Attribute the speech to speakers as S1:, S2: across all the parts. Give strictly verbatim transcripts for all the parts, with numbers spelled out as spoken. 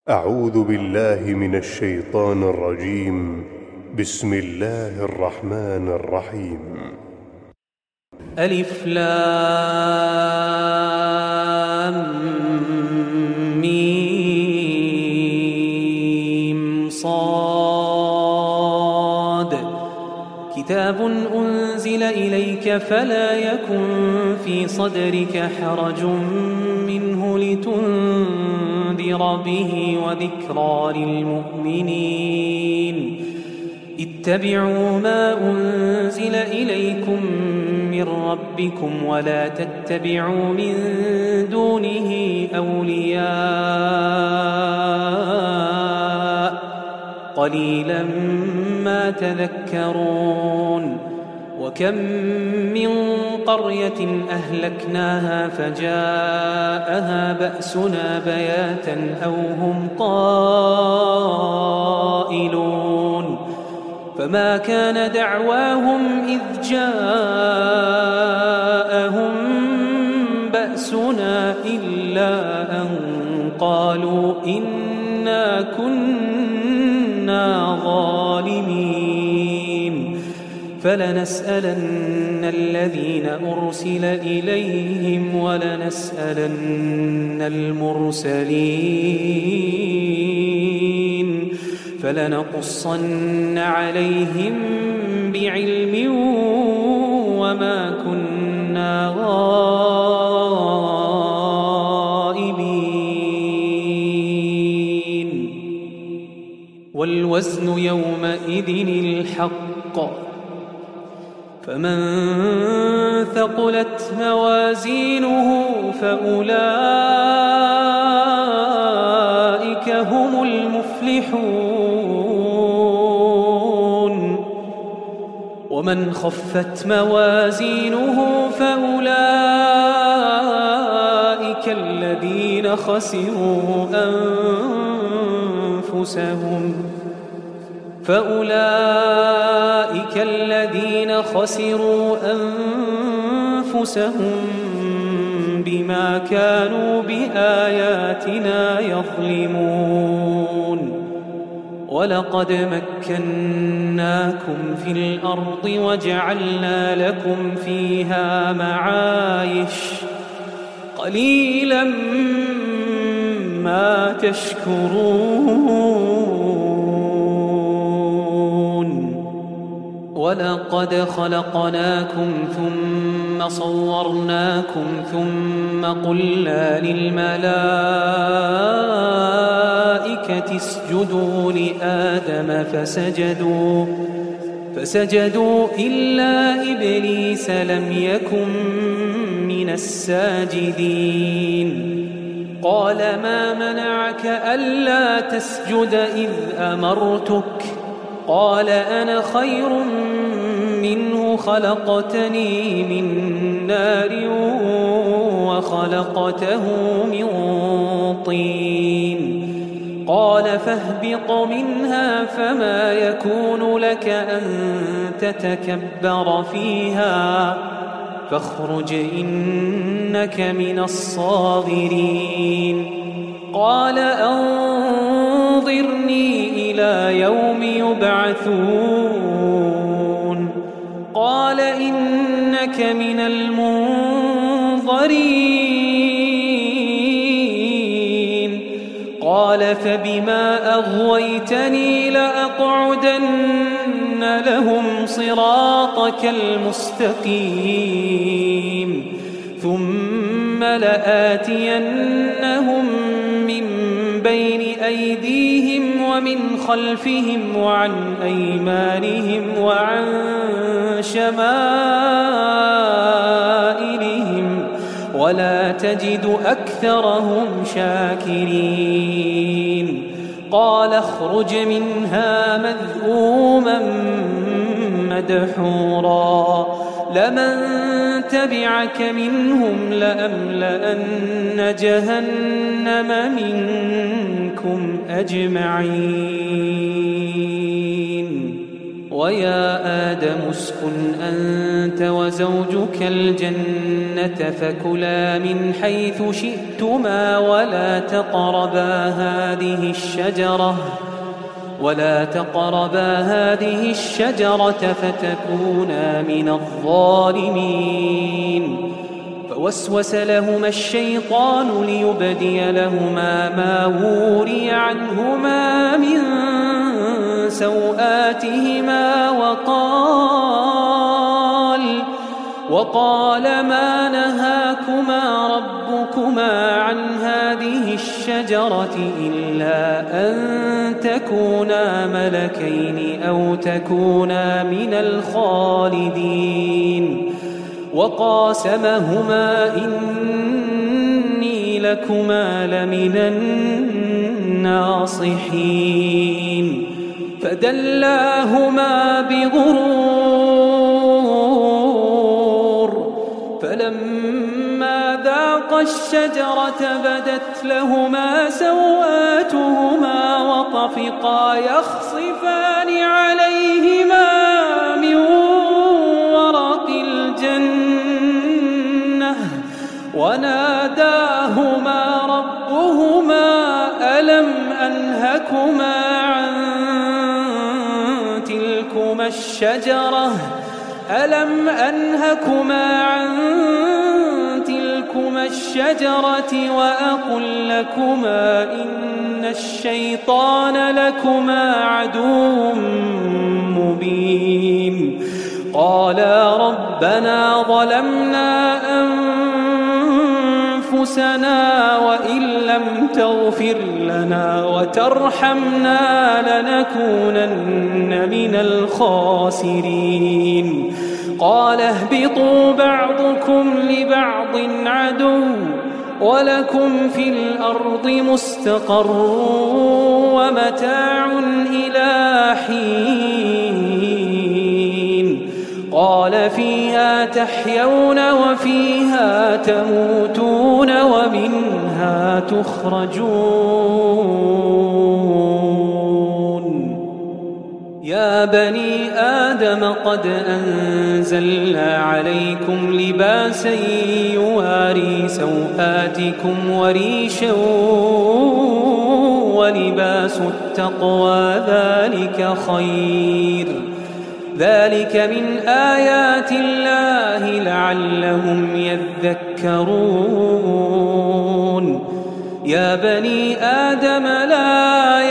S1: أعوذ بالله من الشيطان الرجيم. بسم الله الرحمن الرحيم.
S2: ألف لام ميم صاد كتاب أنزل إليك فلا يكن في صدرك حرج منه لتنذر به وذكرى للمؤمنين. اتبعوا ما أنزل إليكم من ربكم ولا تتبعوا من دونه أولياء قليلا ما تذكرون. وكم من قرية أهلكناها فجاءها بأسنا بياتا أو هم قائلون فما كان دعواهم إذ جاءهم بأسنا إلا أن قالوا إنا كنا ظالمين. فلنسألن الذين أرسل إليهم ولنسألن المرسلين فلنقصن عليهم بعلم وما كنا غائبين. والوزن يومئذ الحق فمن ثقلت موازينه فأولئك هم المفلحون. ومن خفت موازينه فأولئك الذين خسروا أنفسهم فأولئك الذين خسروا أنفسهم بما كانوا بآياتنا يظلمون. ولقد مكناكم في الأرض وجعلنا لكم فيها معايش قليلا ما تشكرون. ولقد خلقناكم ثم صورناكم ثم قلنا للملائكة اسجدوا لآدم فسجدوا فسجدوا إلا إبليس لم يكن من الساجدين. قال ما منعك ألا تسجد إذ أمرتك؟ قال أنا خير منه خلقتني من نار وخلقته من طين. قال فاهبط منها فما يكون لك أن تتكبر فيها فاخرج إنك من الصاغرين. قال أنظرني إلى يوم يبعثون. قال إنك من المنظرين. قال فبما أغويتني لأقعدن لهم صراطك المستقيم ثم لآتينهم من بين أيديهم ومن خلفهم وعن أيمانهم وعن شمائلهم ولا تجد أكثرهم شاكرين. قال اخرج منها مذءوما مدحورا لمن تبعك منهم لأملأن جهنم منكم أجمعين. ويا آدم اسكن أنت وزوجك الجنة فكلا من حيث شئتما ولا تقربا هذه الشجرة ولا تقربا هذه الشجرة فتكونا من الظالمين. فوسوس لهما الشيطان ليبدي لهما ما وري عنهما من سوآتهما وقال وقال ما نهاكما ربكما عن هذه الشجرة إلا أن تكونا ملكين أو تكونا من الخالدين. وقاسمهما إني لكما لمن الناصحين. فدلاهما بغرور فلما ذاقا الشجرة بدت لهما سوآتهما وطفقا يخصفان عليهما من ورق الجنة وناداهما ربهما ألم أنهكما عن تلكما الشجرة ألم أنهكما عن تلكما الشجرة وأقل لكما إن الشيطان لكما عدو مبين. قالا ربنا ظلمنا أنفسنا وإن لم تغفر لنا وترحمنا لنكونن من الخاسرين. قال اهبطوا بعضكم لبعض عدو ولكم في الأرض مستقر ومتاع إلى حين. قال فيها تحيون وفيها تموتون ومنها تخرجون. يا بني آدم قد أنزلنا عليكم لباسا يواري سوآتكم وريشا ولباس التقوى ذلك خير ذلك من آيات الله لعلهم يذكرون. يا بني آدم لا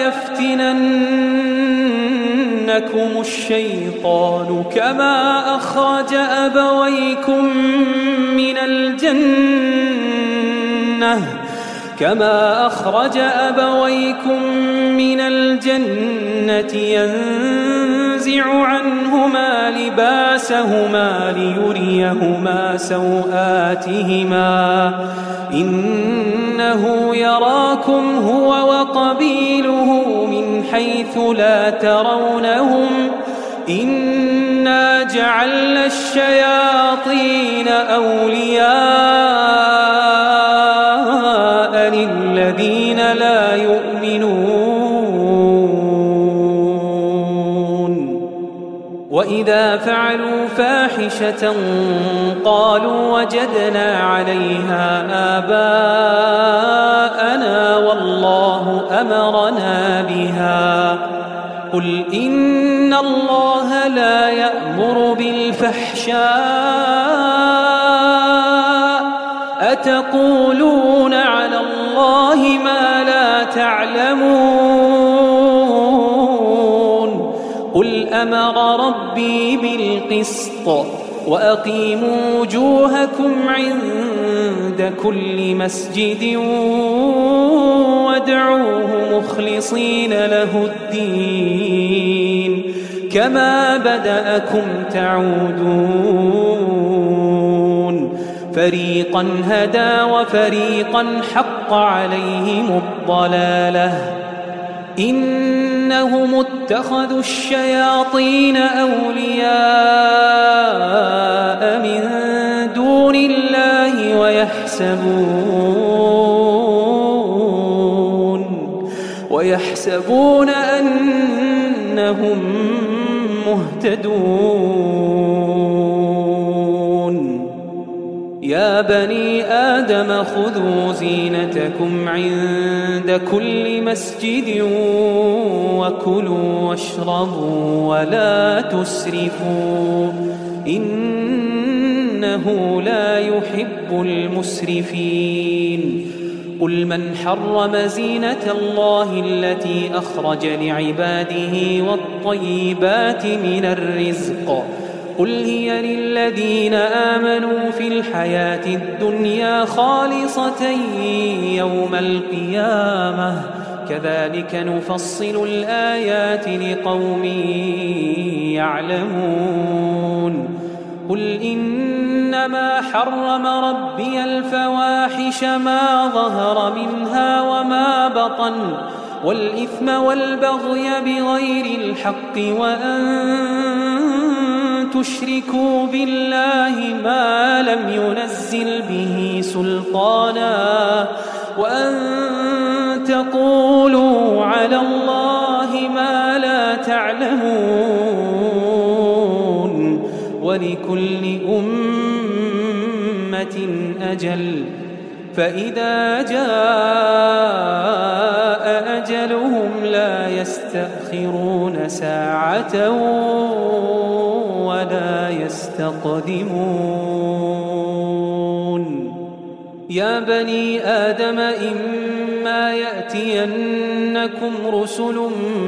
S2: يفتننكم الشيطان كما أخرج أبويكم من الجنة كما أخرج أبويكم من الجنة ينزع عنهما لباسهما ليريهما سوآتهما إنه يراكم هو وقبيله من حيث لا ترونهم إنا جعلنا الشياطين أولياء للذين لا يؤمنون. وإذا فعلوا فاحشة قالوا وجدنا عليها آباءنا والله أمرنا بها قل إن الله لا يأمر بالفحشاء أتقولون على الله ما لا تعلمون. قل أمر ربي بالقسط وأقيموا وجوهكم عند كل مسجد وادعوه مخلصين له الدين كما بدأكم تعودون. فريقا هدى وفريقا حق عليهم الضلالة إنهم اتخذوا الشياطين أولياء من دون الله ويحسبون ويحسبون أنهم مهتدون يا بني آدم خذوا زينتكم عند كل مسجد وكلوا واشربوا ولا تسرفوا إنه لا يحب المسرفين قل من حرم زينة الله التي أخرج لعباده والطيبات من الرزق قل هي للذين آمنوا في الحياة الدنيا خالصة يوم القيامة كذلك نفصل الآيات لقوم يعلمون قل إنما حرم ربي الفواحش ما ظهر منها وما بطن والإثم والبغي بغير الحق وأن تشركوا بالله ما لم ينزل به سلطانا وأن تقولوا على الله ما لا تعلمون ولكل أمة أجل فإذا جاء أجلهم لا يستأخرون ساعة ولا يستقدمون يا بني آدم إما يأتينكم رسل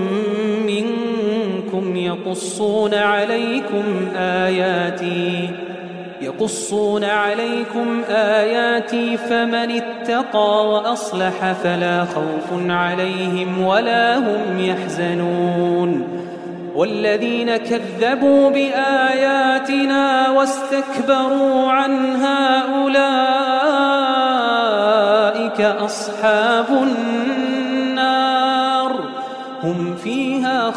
S2: منكم يقصون عليكم آياتي يقصون عليكم آياتي فمن اتقى وأصلح فلا خوف عليهم ولا هم يحزنون والذين كذبوا بآياتنا واستكبروا عنها أولئك أصحاب النار هم فيها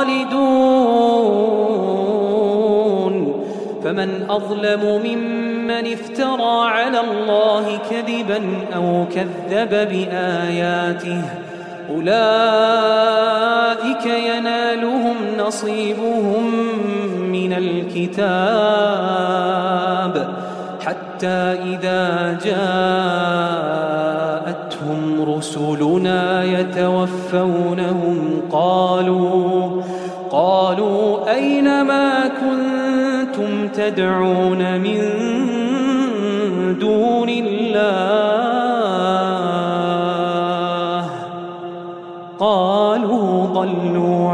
S2: خالدون فمن أظلم ممن افترى على الله كذبا أو كذب بآياته أولئك ينالهم نصيبهم من الكتاب حتى إذا جاءتهم رسلنا يتوفونهم قالوا قالوا أين ما كنتم تدعون من دون الله قالوا ضلوا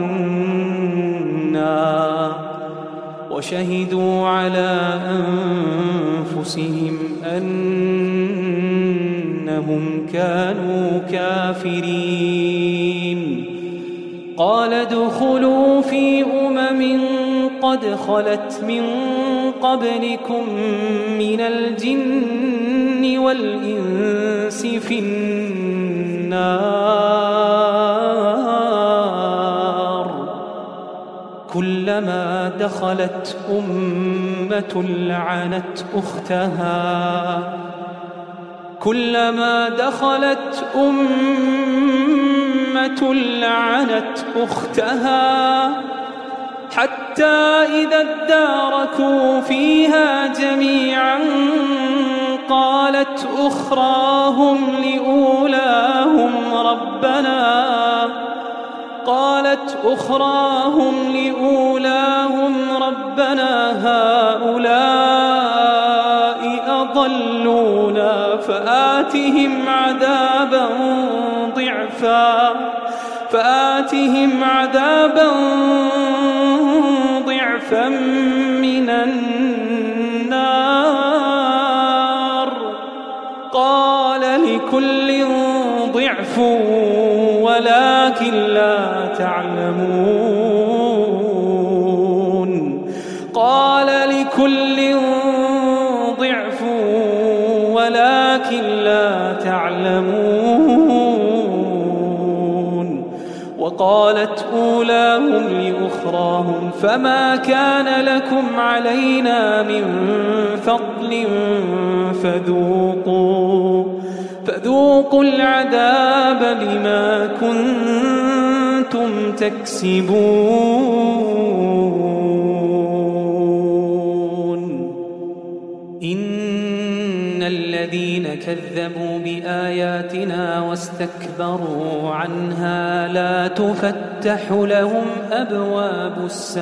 S2: عنا وشهدوا على أنفسهم أنهم كانوا كافرين قال ادخلوا في أمم قد خلت من قبلكم من الجن والإنس في النار كلما دخلت أمة لعنت أختها كلما دخلت أمة لعنت أختها حتى إذا اداركوا فيها جميعا قالت أخراهم لأولاهم ربنا قالت أخراهم لأولاهم ربنا هؤلاء أضلونا فآتهم عذابا ضعفا فآتهم عذابا ضعفا من النار قال لكل ضعف ولكن لا تعلمون قال لكل ضعف ولكن لا تعلمون وقالت أولاهم لأخراهم فما كان لكم علينا من فضل فذوقوا فذوقوا العذاب بما كنتم كنتم تكسبون إن الذين كذبوا بآياتنا واستكبروا عنها لا تفتح لهم أبواب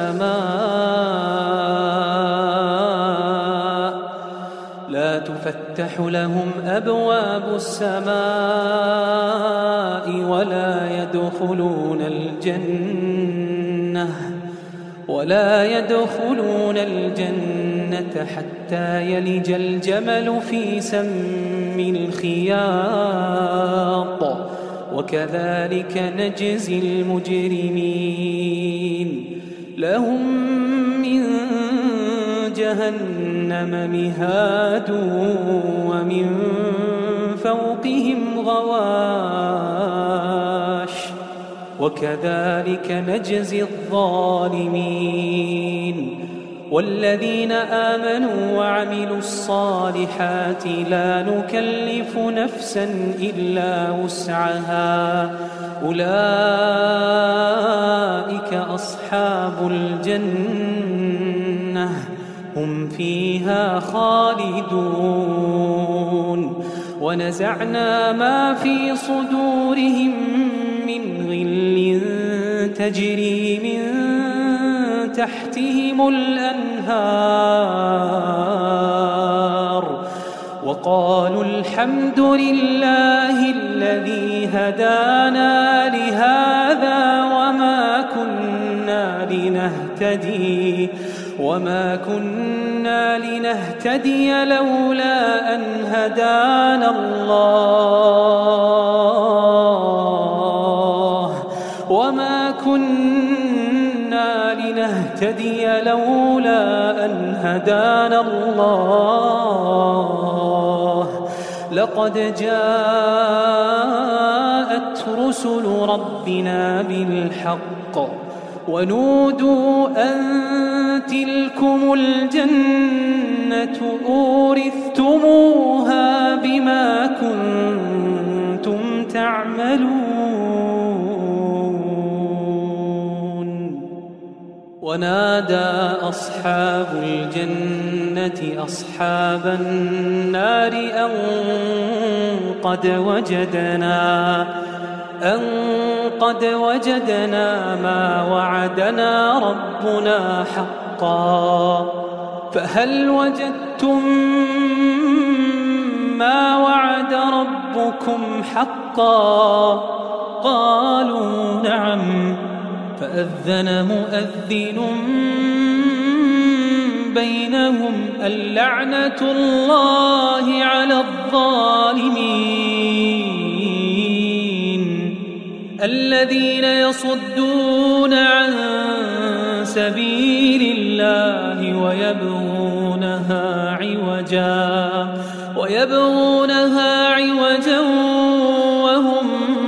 S2: السماء لا تفتح لهم أبواب السماء ولا يدخلون الجنة ولا يدخلون الجنة حتى يلج الجمل في سم الخياط وكذلك نجزي المجرمين لهم من جهنم مهاد ومن فوقهم غواش وكذلك نجزي الظالمين والذين آمنوا وعملوا الصالحات لا نكلف نفسا إلا وسعها أولئك أصحاب الجنة هم فيها خالدون ونزعنا ما في صدورهم من غل تجري من تحتهم الأنهار وقالوا الحمد لله الذي هدانا لهذا وما كنا لنهتدي وما كنا لنهتدي لولا أن هدانا الله وما كنا لنهتدي لولا أن هدانا الله لقد جاءت رسل ربنا بالحق ونودوا أن تلكم الجنة أورثتموها بما كنتم تعملون ونادى أصحاب الجنة أصحاب النار أن قد وجدنا أن قد وجدنا ما وعدنا ربنا حقا فهل وجدتم ما وعد ربكم حقا قالوا نعم فأذن مؤذن بينهم اللعنة الله على الظالمين الذين يصدون عن سبيل الله ويبغونها عوجا ويبغونها عوجا وهم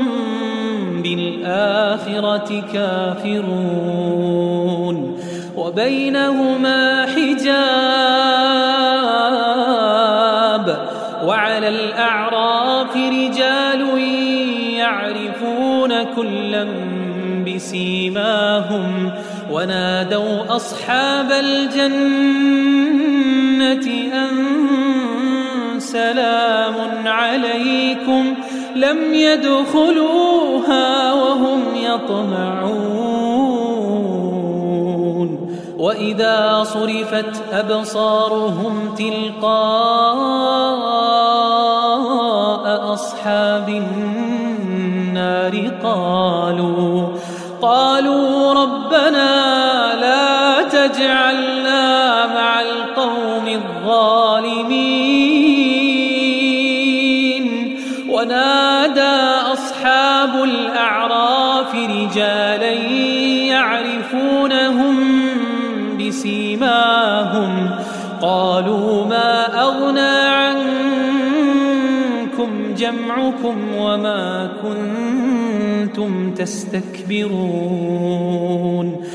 S2: بالآخرة كافرون وبينهما حجاب وعلى الأعراف رجال يعرفون كلا بسيماهم ونادوا أصحاب الجنة أن سلام عليكم لم يدخلوها وهم يطمعون وإذا صرفت أبصارهم تلقاء أصحاب النار قالوا قالوا ربنا لا تجعلنا مع القوم الظالمين ونادى أصحاب الأعراف رجالا يعرفونهم بسيماهم قالوا ما أغنى عنكم جمعكم وما كنتم تستكبرون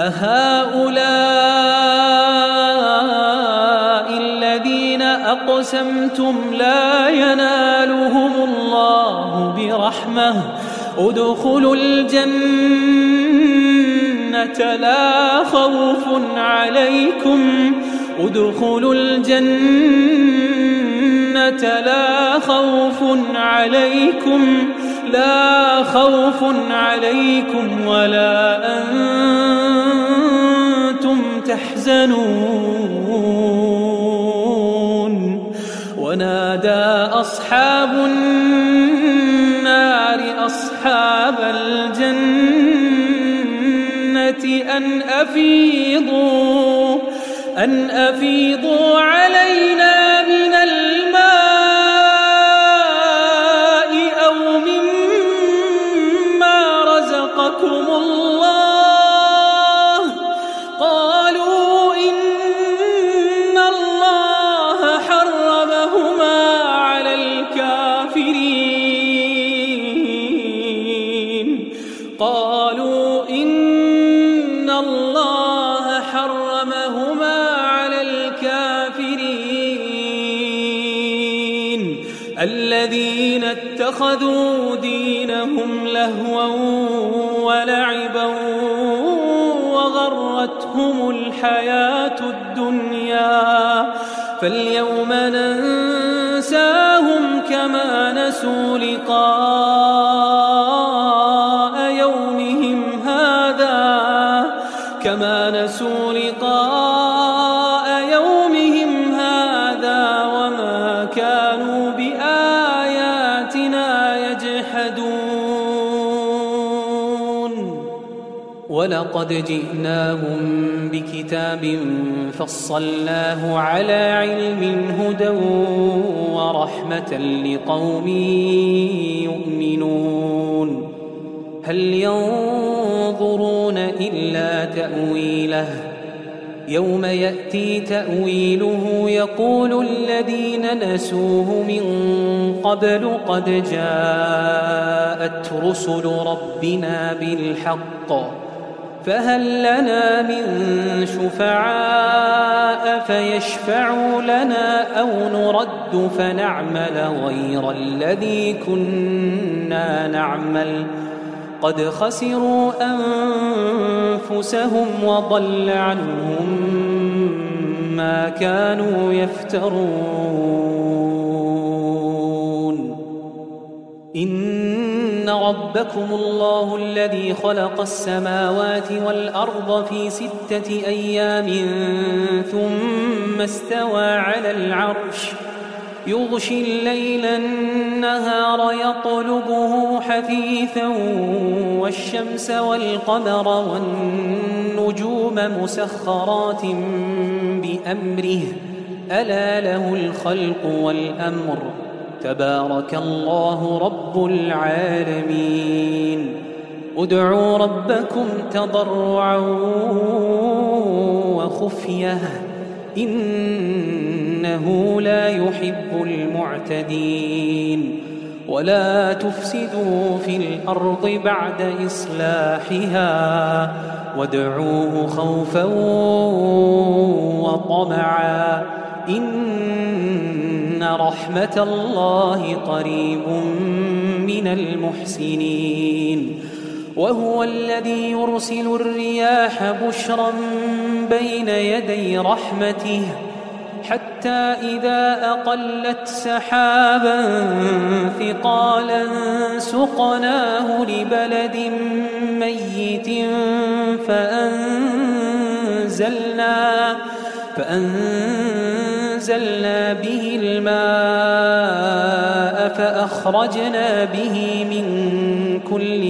S2: أهؤلاء الذين أقسمتم لا ينالهم الله برحمة ادخلوا الجنة لا خوف عليكم ادخلوا الجنة لا خوف عليكم لا خوف عليكم ولا أنتم تحزنون ونادى أصحاب النار أصحاب الجنة أن أفيضوا أن أفيضوا علينا من الماء أو مما رزقكم الله قالوا إن الله حرمهما على الكافرين قالوا إن الله حرمهما على الكافرين الذين اتخذوا دينهم لهوا ولعبا وغرتهم الحياة الدنيا فاليوم ننساهم كما نسوا لقاء يومهم هذا كما نسوا لقاء يومهم هذا وما كانوا بآياتنا يجحدون ولقد جئناهم بكتاب فصلناه على علم هدى ورحمة لقوم يؤمنون هل ينظرون إلا تأويله يوم يأتي تأويله يقول الذين نسوه من قبل قد جاءت رسل ربنا بالحق فهل لنا من شفعاء فيشفعوا لنا أو نرد فنعمل غير الذي كنا نعمل قد خسروا أنفسهم وضل عنهم ما كانوا يفترون إن ربكم الله الذي خلق السماوات والأرض في ستة أيام ثم استوى على العرش يغشي الليل النهار يطلبه حثيثا والشمس والقمر والنجوم مسخرات بأمره ألا له الخلق والأمر تبارك الله رب العالمين ادعوا ربكم تضرعا وخفية إنه لا يحب المعتدين ولا تفسدوا في الأرض بعد إصلاحها وادعوه خوفا وطمعا إن رحمة الله قريب من المحسنين وهو الذي يرسل الرياح بشرا بين يدي رحمته حتى إذا أقلت سحابا ثقالا سقناه لبلد ميت فأنزلنا فأنزلنا به الماء فأخرجنا به من كل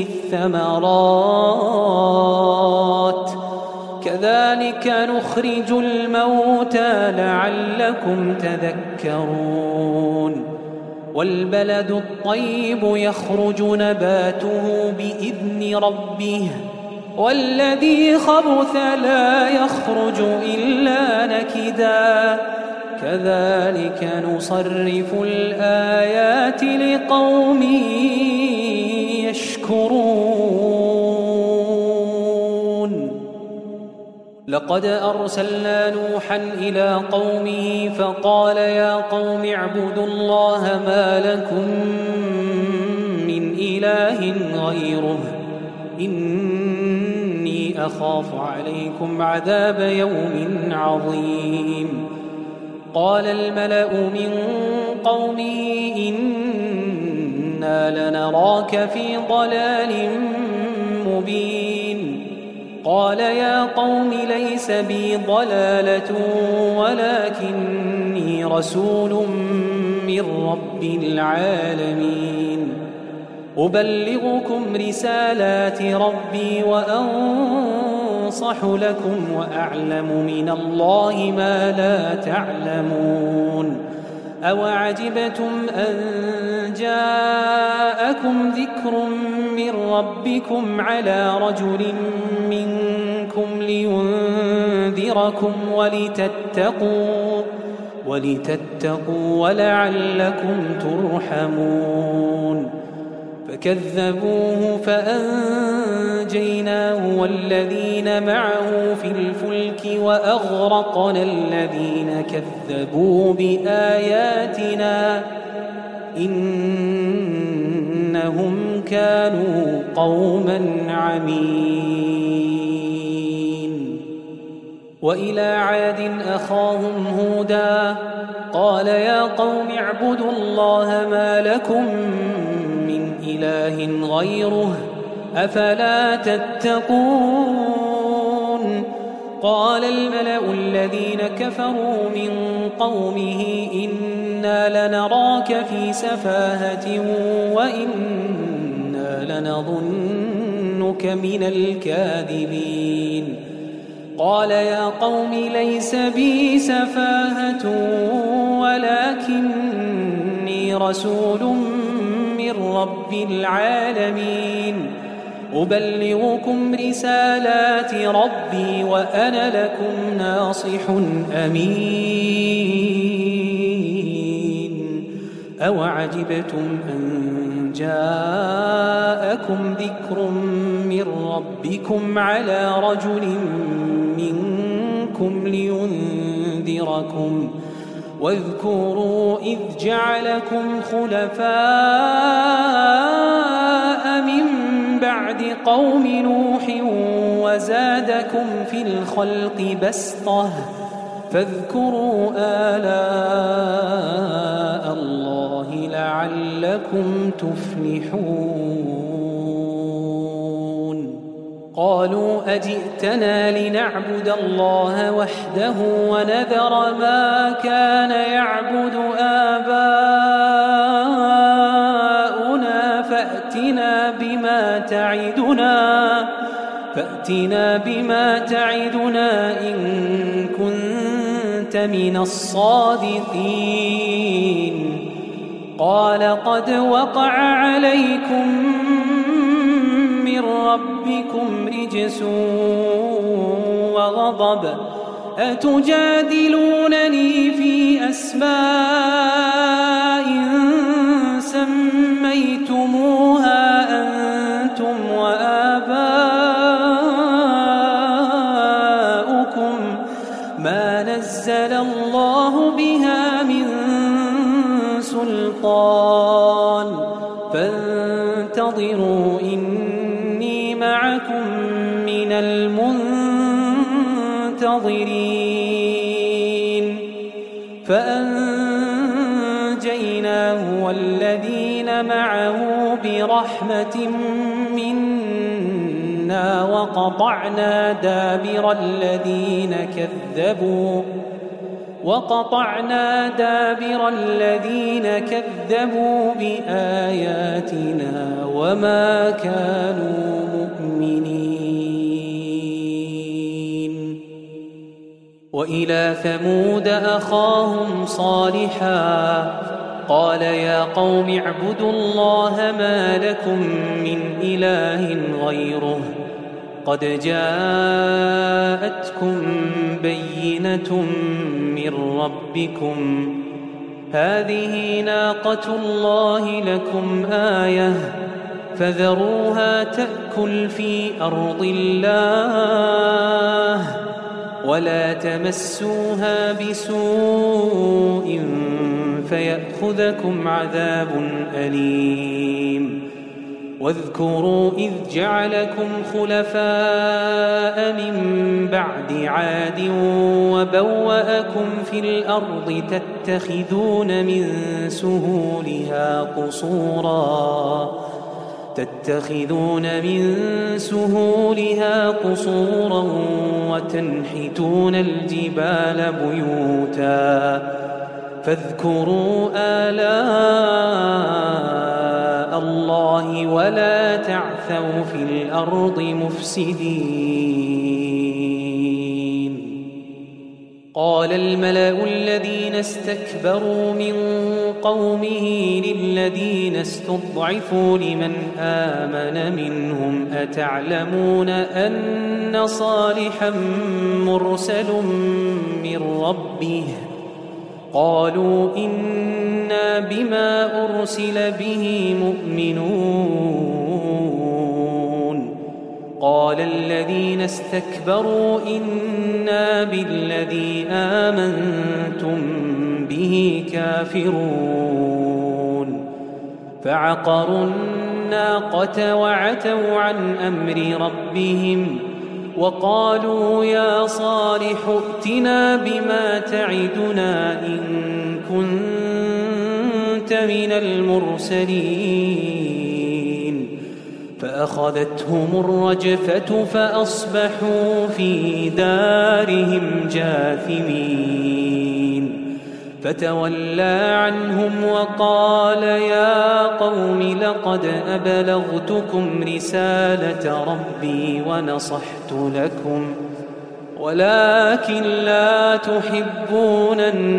S2: الثمرات كذلك نخرج الموتى لعلكم تذكرون والبلد الطيب يخرج نباته بإذن ربه والذي خبث لا يخرج إلا نكدا كذلك نصرف الآيات لقوم يشكرون لقد أرسلنا نوحا إلى قومه فقال يا قوم اعبدوا الله ما لكم من إله إله غيره إني أخاف عليكم عذاب يوم عظيم. قال الملأ من قومه إنا لنراك في ضلال مبين. قال يا قوم ليس بي ضلالة ولكني رسول من رب العالمين أبلغكم رسالات ربي وأنصح لكم وأعلم من الله ما لا تعلمون. أوعجبتم أن جاءكم ذكر من ربكم على رجل منكم لينذركم ولتتقوا ولتتقوا ولعلكم ترحمون. فكذبوه فأنجيناه والذين معه في الفلك وأغرقنا الذين كذبوا بآياتنا إنهم كانوا قوما عمين. وإلى عاد أخاهم هودا قال يا قوم اعبدوا الله ما لكم من إله غيره أفلا تتقون. قال الملأ الذين كفروا من قومه إنا لنراك في سفاهة وإنا لنظنك من الكاذبين. قال يا قوم ليس بي سفاهة ولكني رسول من رب العالمين أبلغكم رسالات ربي وأنا لكم ناصح أمين. أوعجبتم أن جاءكم ذكر من ربكم على رجل منكم لينذركم واذكروا إذ جعلكم خلفاء من بعد قوم نوح وزادكم في الخلق بسطة فاذكروا آلاء الله لعلكم تفلحون. قالوا أجئتنا لنعبد الله وحده ونذر ما كان يعبد آباؤنا فأتنا بما تعدنا فأتنا بما تعدنا إن كنت من الصادقين. قال قد وقع عليكم من ربكم رجس وغضب أتجادلونني في أسماء سميتموها أنتم وآباؤكم ما نزل الله بها من سلطان فانتظروا إني معكم من المنتظرين. فأنجيناه والذين معه برحمة منا وقطعنا دابر الذين كذبوا وقطعنا دابر الذين كذبوا بآياتنا وما كانوا مؤمنين. وإلى ثمود أخاهم صالحا قال يا قوم اعبدوا الله ما لكم من إله غيره قد جاءتكم بينة من ربكم هذه ناقة الله لكم آية فذروها تأكل في أرض الله ولا تمسوها بسوء فيأخذكم عذاب أليم. واذكروا إذ جعلكم خلفاء من بعد عاد وبوأكم في الأرض تتخذون من سهولها قصورا تتخذون من سهولها قصورا وتنحتون الجبال بيوتا فاذكروا آلاء الله ولا تعثوا في الأرض مفسدين. قال الملأ الذين استكبروا من قومه للذين استضعفوا لمن آمن منهم أتعلمون أن صالحا مرسل من ربه قالوا إنا بما أرسل به مؤمنون. قال الذين استكبروا إنا بالذي آمنتم به كافرون. فعقروا الناقة وعتوا عن أمر ربهم وقالوا يا صالح ائتنا بما تعدنا إن كنت من المرسلين. فأخذتهم الرجفة فأصبحوا في دارهم جاثمين. فتولى عنهم وقال يا قوم لقد أبلغتكم رسالة ربي ونصحت لكم ولكن لا تحبون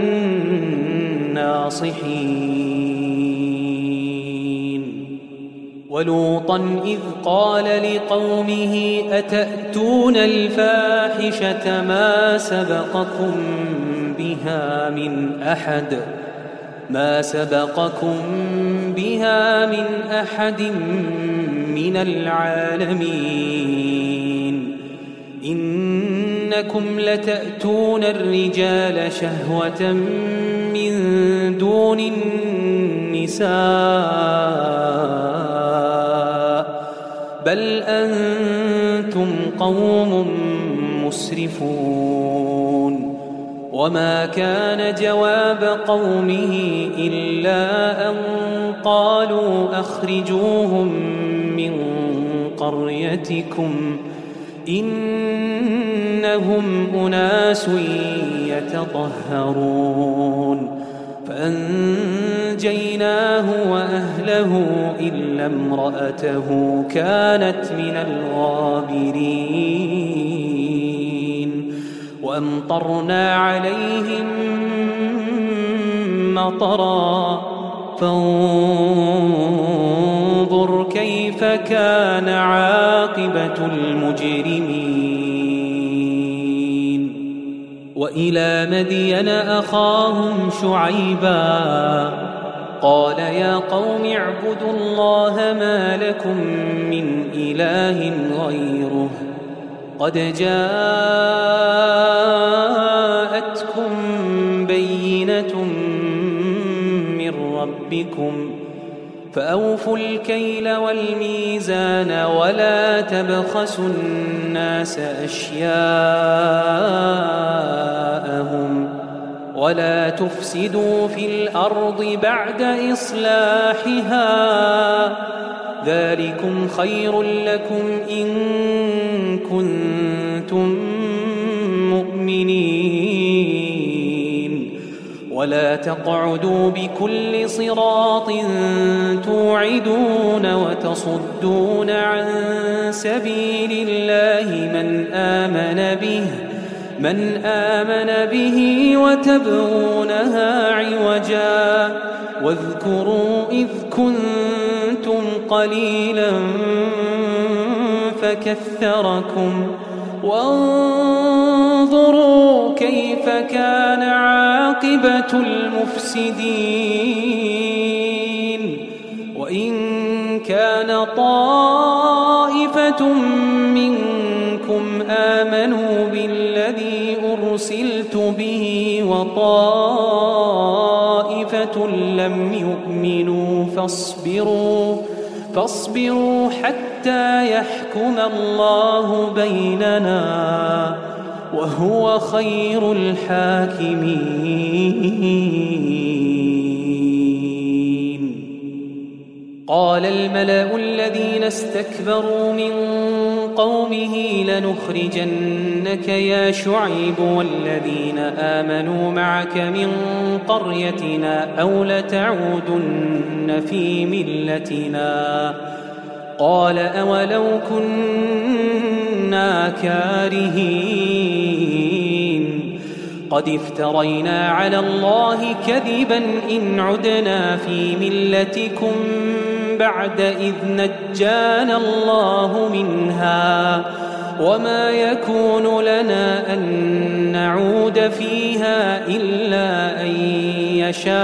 S2: الناصحين. ولوطا إذ قال لقومه أتأتون الفاحشة ما سبقكم بها من أحد ما سبقكم بها من أحد من العالمين. إنكم لتأتون الرجال شهوة من دون النساء بل أنتم قوم مسرفون. وما كان جواب قومه إلا أن قالوا أخرجوهم من قريتكم إنهم أناس يتطهرون. فأنجيناه وأهله إلا امرأته كانت من الغابرين. وأمطرنا عليهم مطرا فانظر كيف كان عاقبة المجرمين. وإلى مدين أخاهم شعيبا قال يا قوم اعبدوا الله ما لكم من إله غيره قد جاءتكم بينة من ربكم فأوفوا الكيل والميزان ولا تبخسوا الناس أشياءهم ولا تفسدوا في الأرض بعد إصلاحها ذلكم خير لكم إن كنتم مؤمنين. ولا تقعدوا بكل صراط توعدون وتصدون عن سبيل الله من آمن به من آمن به وتبغونها عوجا واذكروا إذ كنتم قليلا فكثركم وانظروا كيف كان عاقبة المفسدين. وإن كان طائفة منكم آمنوا بالذي أرسلت به وطائفة لم يؤمنوا فاصبروا فاصبروا حتى يحكم الله بيننا وهو خير الحاكمين. قال الملأ الذين استكبروا من قومه لنخرجنك يا شعيب والذين آمنوا معك من قريتنا أو لتعودن في ملتنا. قال أولو كنا كارهين قد افترينا على الله كذبا إن عدنا في ملتكم بعد إذ نجانا الله منها وما يكون لنا أن نعود فيها إلا أن يشاء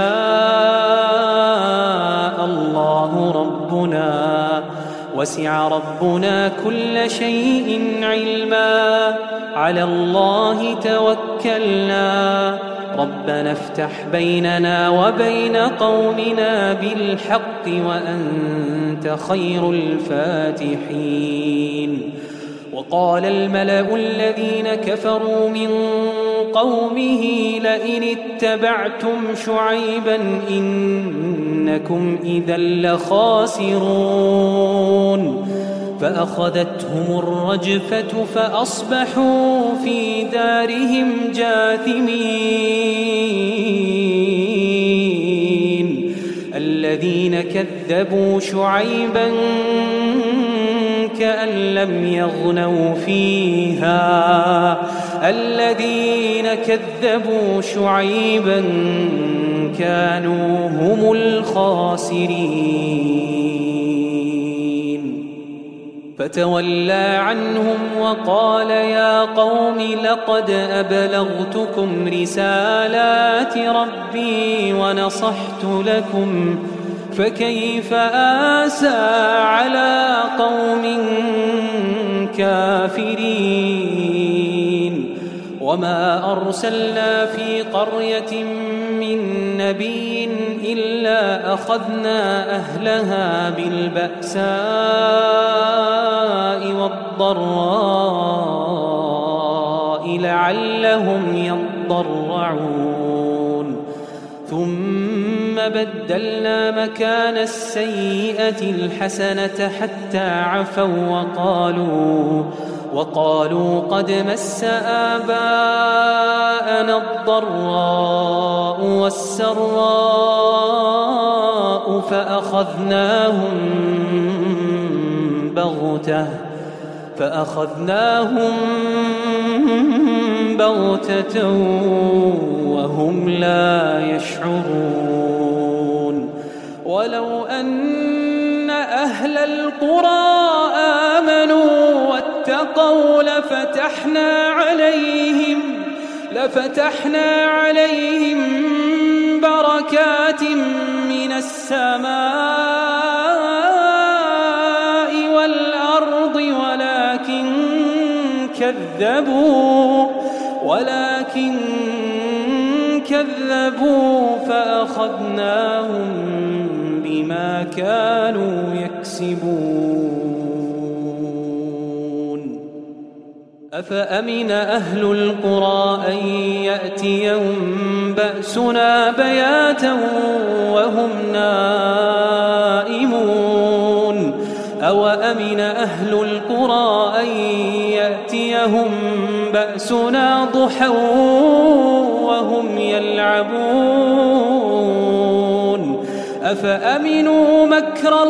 S2: الله ربنا وسع ربنا كل شيء علما على الله توكلنا ربنا افتح بيننا وبين قومنا بالحق وأنت خير الفاتحين. وقال الملأ الذين كفروا من قومه لئن اتبعتم شعيبا إنكم إذا لخاسرون فأخذتهم الرجفة فأصبحوا في دارهم جاثمين. الذين كذبوا شعيبا كأن لم يغنوا فيها الذين كذبوا شعيبا كانوا هم الخاسرين. فتولى عنهم وقال يا قوم لقد أبلغتكم رسالات ربي ونصحت لكم فكيف آسى على قوم كافرين. وما أرسلنا في قرية من نبي إلا أخذنا أهلها بالبأساء والضراء لعلهم يضرعون ثم بدلنا مكان السيئة الحسنة حتى عفوا وقالوا وقالوا قد مس آباءنا الضراء والسراء فأخذناهم بغتة فأخذناهم بغتة وهم لا يشعرون. ولو أن أهل القرى آمنوا واتقوا لفتحنا عليهم لفتحنا عليهم بركات من السماء والأرض ولكن كذبوا ولكن كذبوا فأخذناهم بما كانوا يكسبون. أفأمن أهل القرى أن يأتيهم بأسنا بياتا وهم نائمون أوأمن أهل القرى أن يأتيهم بأسنا ضحى وهم يلعبون أفأمنوا مكر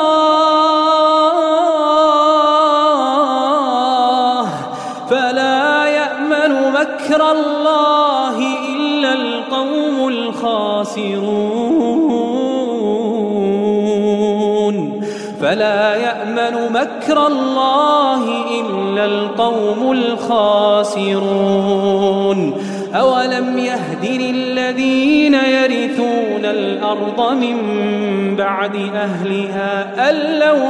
S2: الله فلا يأمن مكر الله إلا القوم الخاسرون فلا يأمن مكر الله إلا القوم الخاسرون. أولم يهد للذين يرثون الأرض من بعد أهلها أن لو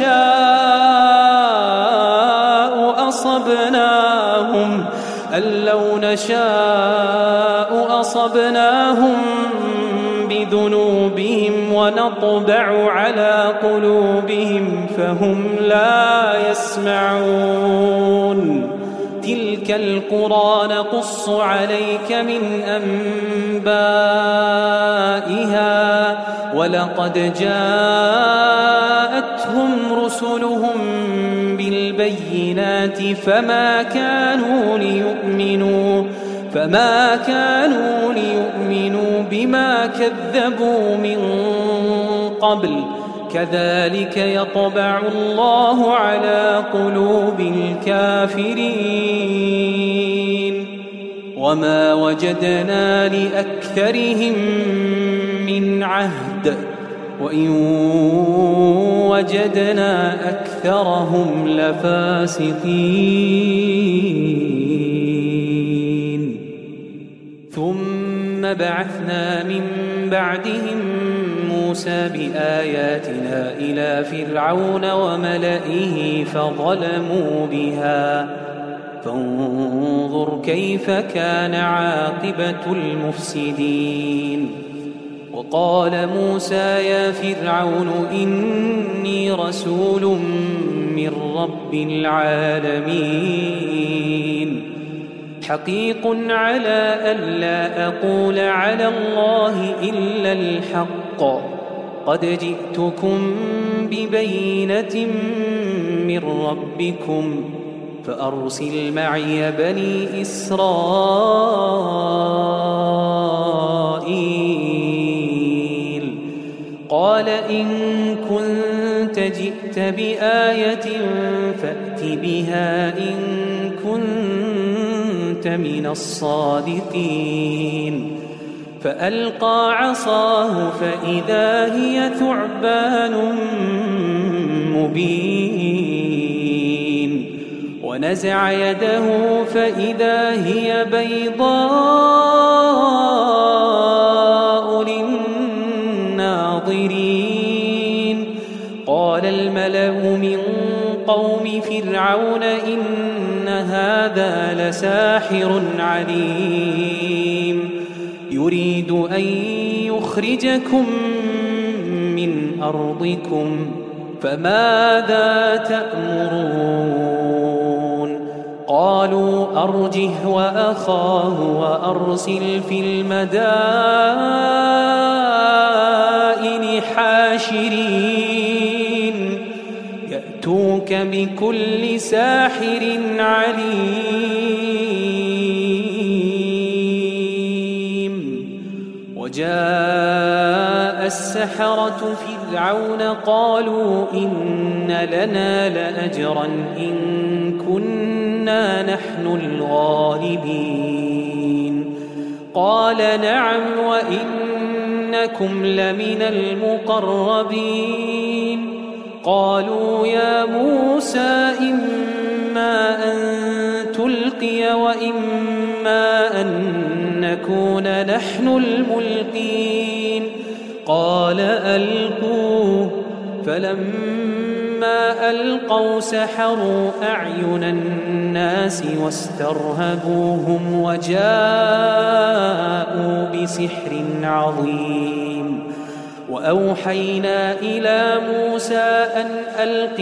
S2: نشاء أصبناهم أن لو نشاء أصبناهم بذنوبهم ونطبع على قلوبهم فهم لا يسمعون تلك القرى نقص عليك من أنبائها ولقد جاءتهم رسلهم بالبينات فما كانوا ليؤمنوا فما كانوا ليؤمنوا بما كذبوا من قبل كذلك يطبع الله على قلوب الكافرين وما وجدنا لأكثرهم من عهد وإن وجدنا أكثرهم لفاسقين ثم بعثنا من بعدهم موسى بآياتنا إلى فرعون وملئه فظلموا بها فانظر كيف كان عاقبة المفسدين وقال موسى يا فرعون إني رسول من رب العالمين حقيق على ألا أقول على الله إلا الحق قد جئتكم ببينة من ربكم فأرسل معي بني إسرائيل قال إن كنت جئت بآية فأت بها إن كنت من الصادقين فألقى عصاه فإذا هي ثعبان مبين ونزع يده فإذا هي بيضاء للناظرين قال الملأ من قوم فرعون إن هذا لساحر عليم يريد أن يخرجكم من أرضكم فماذا تأمرون قالوا أرجه وأخاه وأرسل في المدائن حاشرين يأتوك بكل ساحر عليم وجاء السحرة فرعون قالوا إن لنا لأجرا إن كنا نحن الغالبين قال نعم وإنكم لمن المقربين قالوا يا موسى إما أن تلقي وإما أن نكون نحن الملقين قال ألقوه فلما ألقوا سحروا أعين الناس واسترهبوهم وجاءوا بسحر عظيم وأوحينا إلى موسى أن ألق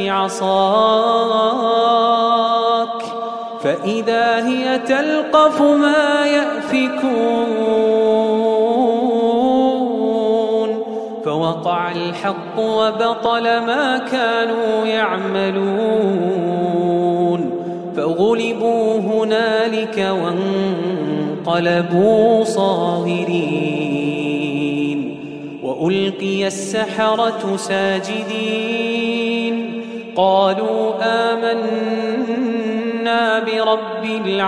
S2: عصاك فإذا هي تلقف ما يأفكون فوقع الحق وبطل ما كانوا يعملون فغلبوا هنالك وانقلبوا صاغرين وألقي السحرة ساجدين قالوا آمنا برب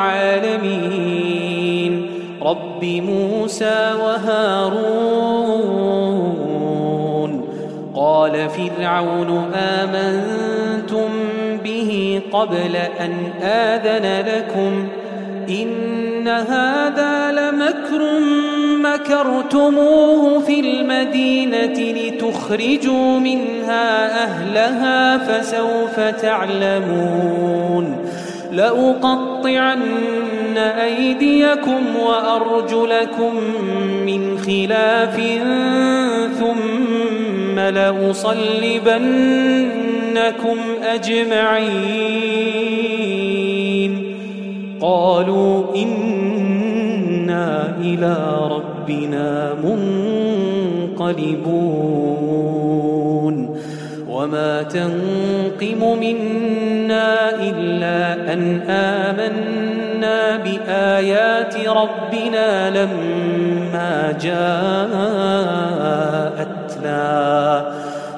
S2: العالمين رب موسى وهارون قال فرعون آمنتم به قبل أن آذن لكم إن هذا لمكر مكرتموه في المدينة لتخرجوا منها أهلها فسوف تعلمون لأقطعن أيديكم وأرجلكم من خلاف ثم لأصلبنكم أجمعين. قالوا إنا إلى ربنا منقلبون. وما تنقم منا إلا أن آمنا بآيات ربنا لما جاءتنا.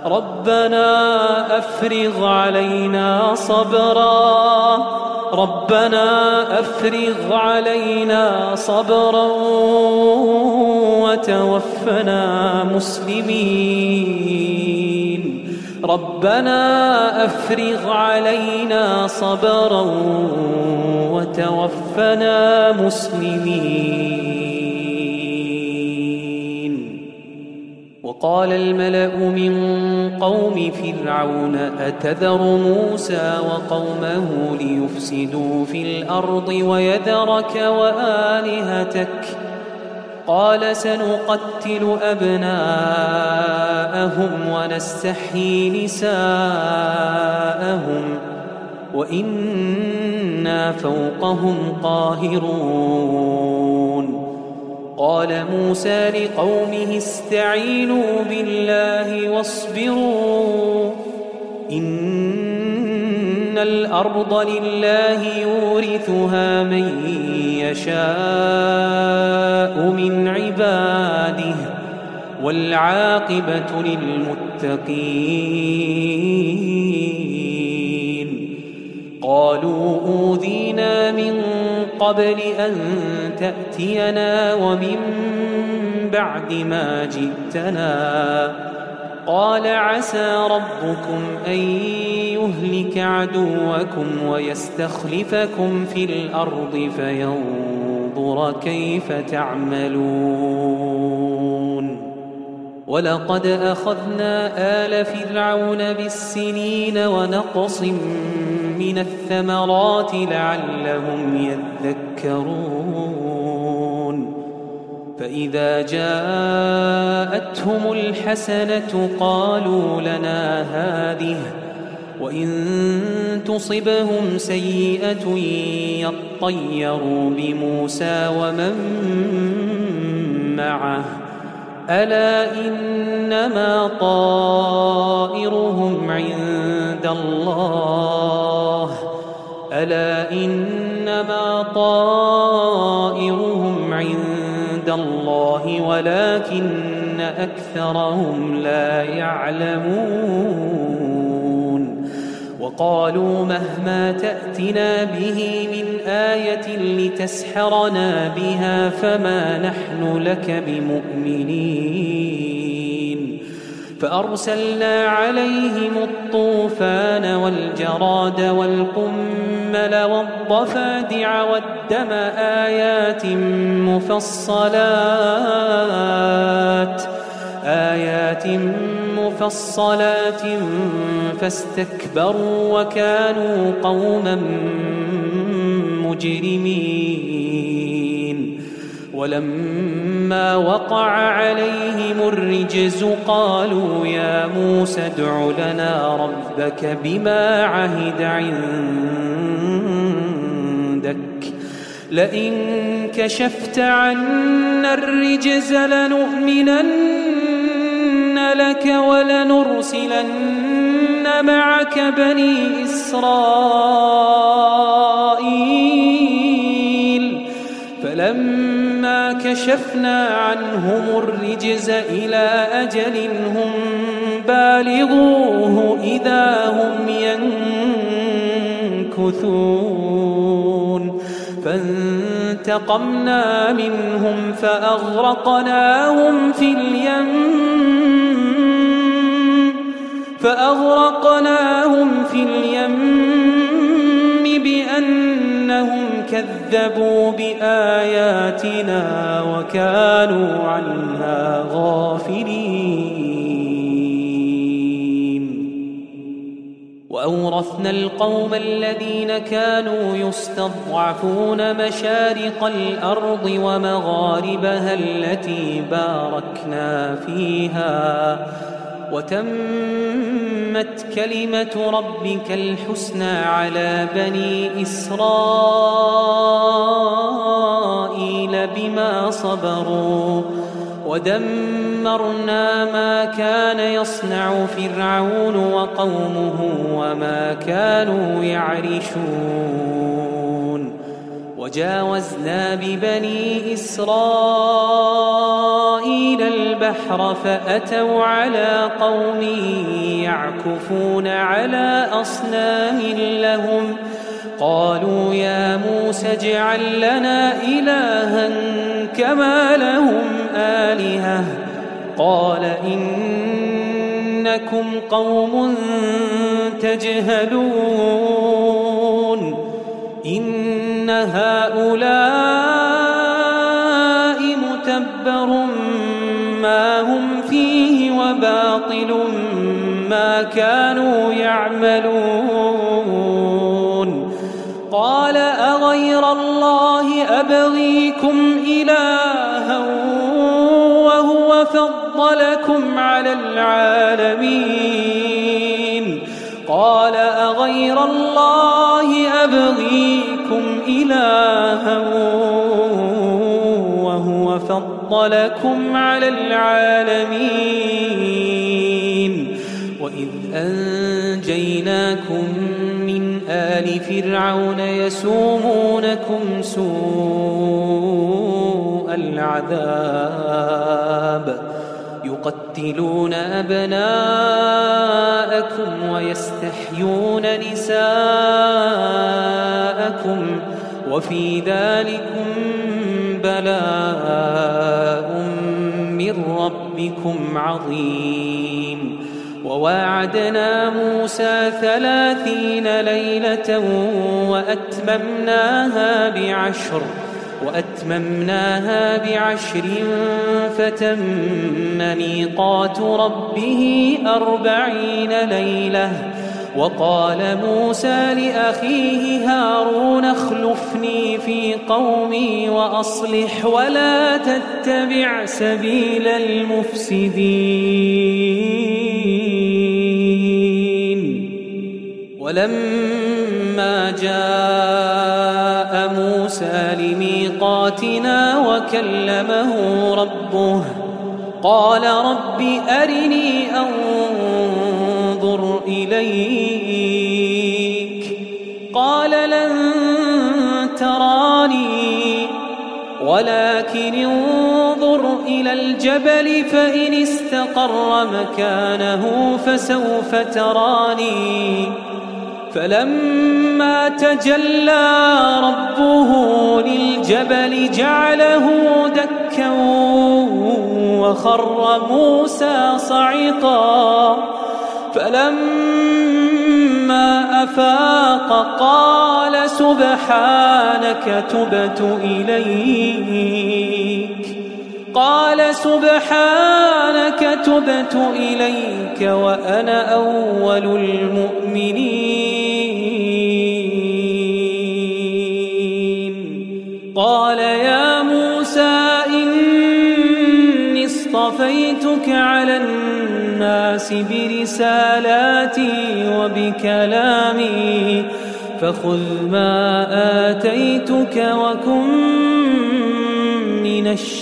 S2: ربنا أفرغ علينا صبرا ربنا أفرغ علينا صبرا وتوفنا مسلمين. ربنا أفرغ علينا صبرا وتوفنا مسلمين. وقال الملأ من قوم فرعون أتذر موسى وقومه ليفسدوا في الأرض ويذرك وآلهتك؟ قال سنقتل أبناءهم ونستحيي نساءهم وإنا فوقهم قاهرون. قال موسى لقومه استعينوا بالله واصبروا إن الأرض لله يورثها من يشاء من عباده والعاقبة للمتقين. قالوا أوذينا من قبل أن تأتينا ومن بعد ما جئتنا. قال عسى ربكم أن يهلك عدوكم ويستخلفكم في الأرض فينظر كيف تعملون. ولقد أخذنا آل فرعون بالسنين ونقص من الثمرات لعلهم يذكرون. فإذا جاءتهم الحسنة قالوا لنا هذه وإن تصبهم سيئة يطيروا بموسى ومن معه ألا إنما طائرهم عند الله ألا إنما طائرهم عند الله ولكن أكثرهم لا يعلمون. وقالوا مهما تأتنا به من آية لتسحرنا بها فما نحن لك بمؤمنين. فأرسلنا عليهم الطوفان والجراد والقمل والضفادع والدم آيات مفصلات آيات مفصلات فاستكبروا وكانوا قوما مجرمين. ولما وقع عليهم الرجز قالوا يا موسى ادع لنا ربك بما عهد عندك لئن كشفت عنا الرجز لنؤمنن لك ولنرسلن معك بني إسرائيل. فلما كشفنا عنهم الرجز إلى أجل هم بالغوه إذا هم ينكثون. فانتقمنا منهم فأغرقناهم في اليم فأغرقناهم في اليم بأنهم كذبوا بآياتنا وكانوا عنها غافلين. وأورثنا وأورثنا القوم الذين كانوا يستضعفون مشارق الأرض ومغاربها التي باركنا فيها وتمت كلمة ربك الحسنى على بني إسرائيل بما صبروا ودمرنا ما كان يصنع فرعون وقومه وما كانوا يعرشون وجاوزنا ببني إسرائيل البحر فأتوا على قوم يعكفون على أصنام لهم قالوا يا موسى اجعل لنا إلها كما لهم آلهة قال إنكم قوم تجهلون إن هؤلاء متبر ما هم فيه وباطل ما كانوا يعملون قال أغير الله أبغيكم إلها وهو فضلكم على العالمين قال أغير الله أبغيكم إلها وهو فضلكم على العالمين وإذ أنجيناكم من آل فرعون يسومونكم سوء العذاب يقتلون أبناءكم ويستحيون نساءكم وفي ذلكم بلاء من ربكم عظيم وواعدنا موسى ثلاثين ليلة وأتممناها بعشر وأتممناها بعشر فتم ميقات ربه أربعين ليلة وقال موسى لأخيه هارون اخلفني في قومي وأصلح ولا تتبع سبيل المفسدين ولما جاء موسى لميقاتنا وكلمه ربه قال رب أرني أنظر إليك قال لن تراني ولكن انظر إلى الجبل فإن استقر مكانه فسوف تراني فلما تجلى ربه للجبل جعله دكا وخر موسى صعقا فلما أفاق قال سبحانك تبت إليك قال سبحانك تبت إليك وأنا أول المؤمنين قال يا موسى إني اصطفيتك على الناس برسالاتي وبكلامي فخذ ما آتيتك وكن من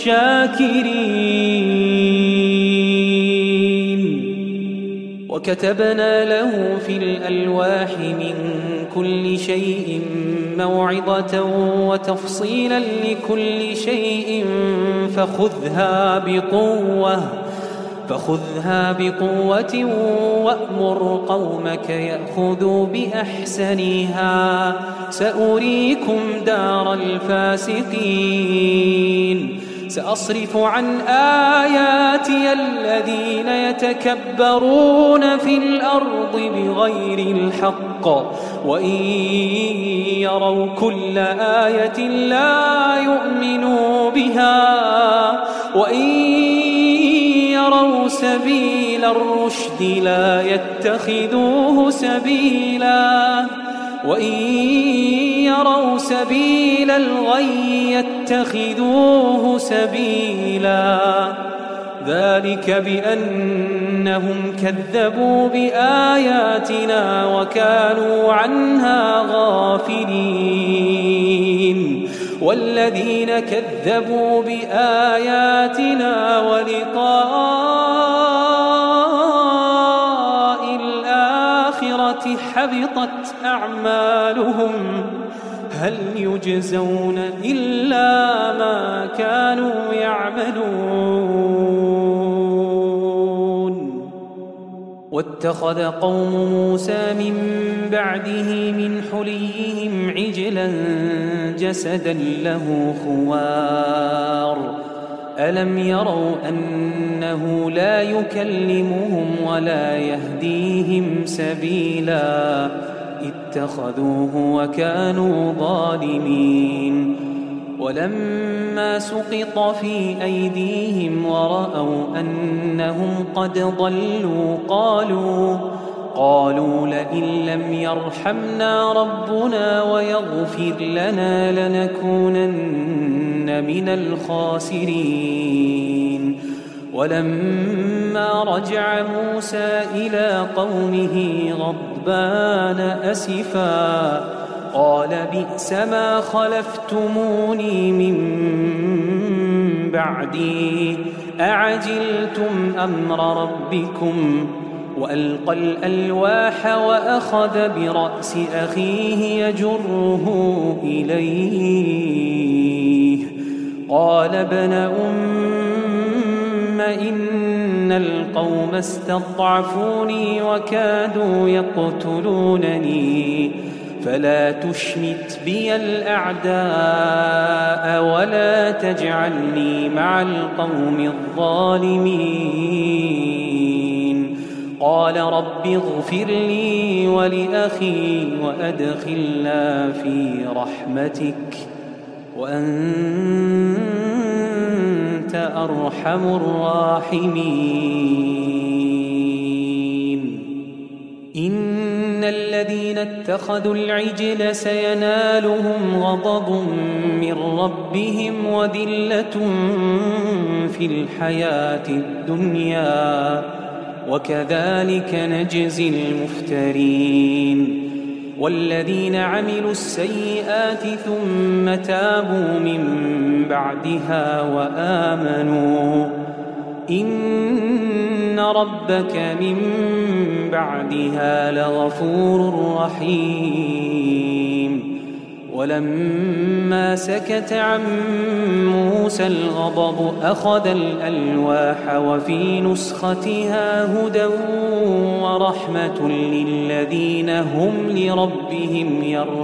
S2: الشاكرين وكتبنا له في الألواح من كل شيء موعظة وتفصيلا لكل شيء فخذها بقوة فخذها بقوة وأمر قومك يأخذوا بأحسنها سأريكم دار الفاسقين سأصرف عن آياتي الذين يتكبرون في الأرض بغير الحق وإن يروا كل آية لا يؤمنوا بها وإن يروا سبيل الرشد لا يتخذوه سبيلا وإن يروا سبيل الغي يتخذوه سبيلا ذلك بأنهم كذبوا بآياتنا وكانوا عنها غافلين والذين كذبوا بآياتنا ولقاء الآخرة حبطت أعمالهم هل يجزون إلا ما كانوا يعملون واتخذ قوم موسى من بعده من حليهم عجلا جسدا له خوار ألم يروا أنه لا يكلمهم ولا يهديهم سبيلا اتخذوه وكانوا ظالمين ولما سقط في أيديهم ورأوا أنهم قد ضلوا قالوا قالوا لئن لم يرحمنا ربنا ويغفر لنا لنكونن من الخاسرين ولما رجع موسى إلى قومه غضبان أسفا قال بئس ما خلفتموني من بعدي أعجلتم أمر ربكم وألقى الألواح وأخذ برأس أخيه يجره إليه قال ابن أم إن القوم استضعفوني وكادوا يقتلونني فلا تشمت بي الأعداء ولا تجعلني مع القوم الظالمين قال رب اغفر لي ولأخي وأدخلنا في رحمتك وأنت أرحم الراحمين إن الذين اتخذوا العجل سينالهم غضب من ربهم وذلة في الحياة الدنيا وكذلك نجزي المفترين والذين عملوا السيئات ثم تابوا من بعدها وآمنوا إن ربك من بعدها لغفور رحيم ولما سكت عن موسى الغضب أخذ الألواح وفي نسختها هدى ورحمة للذين هم لربهم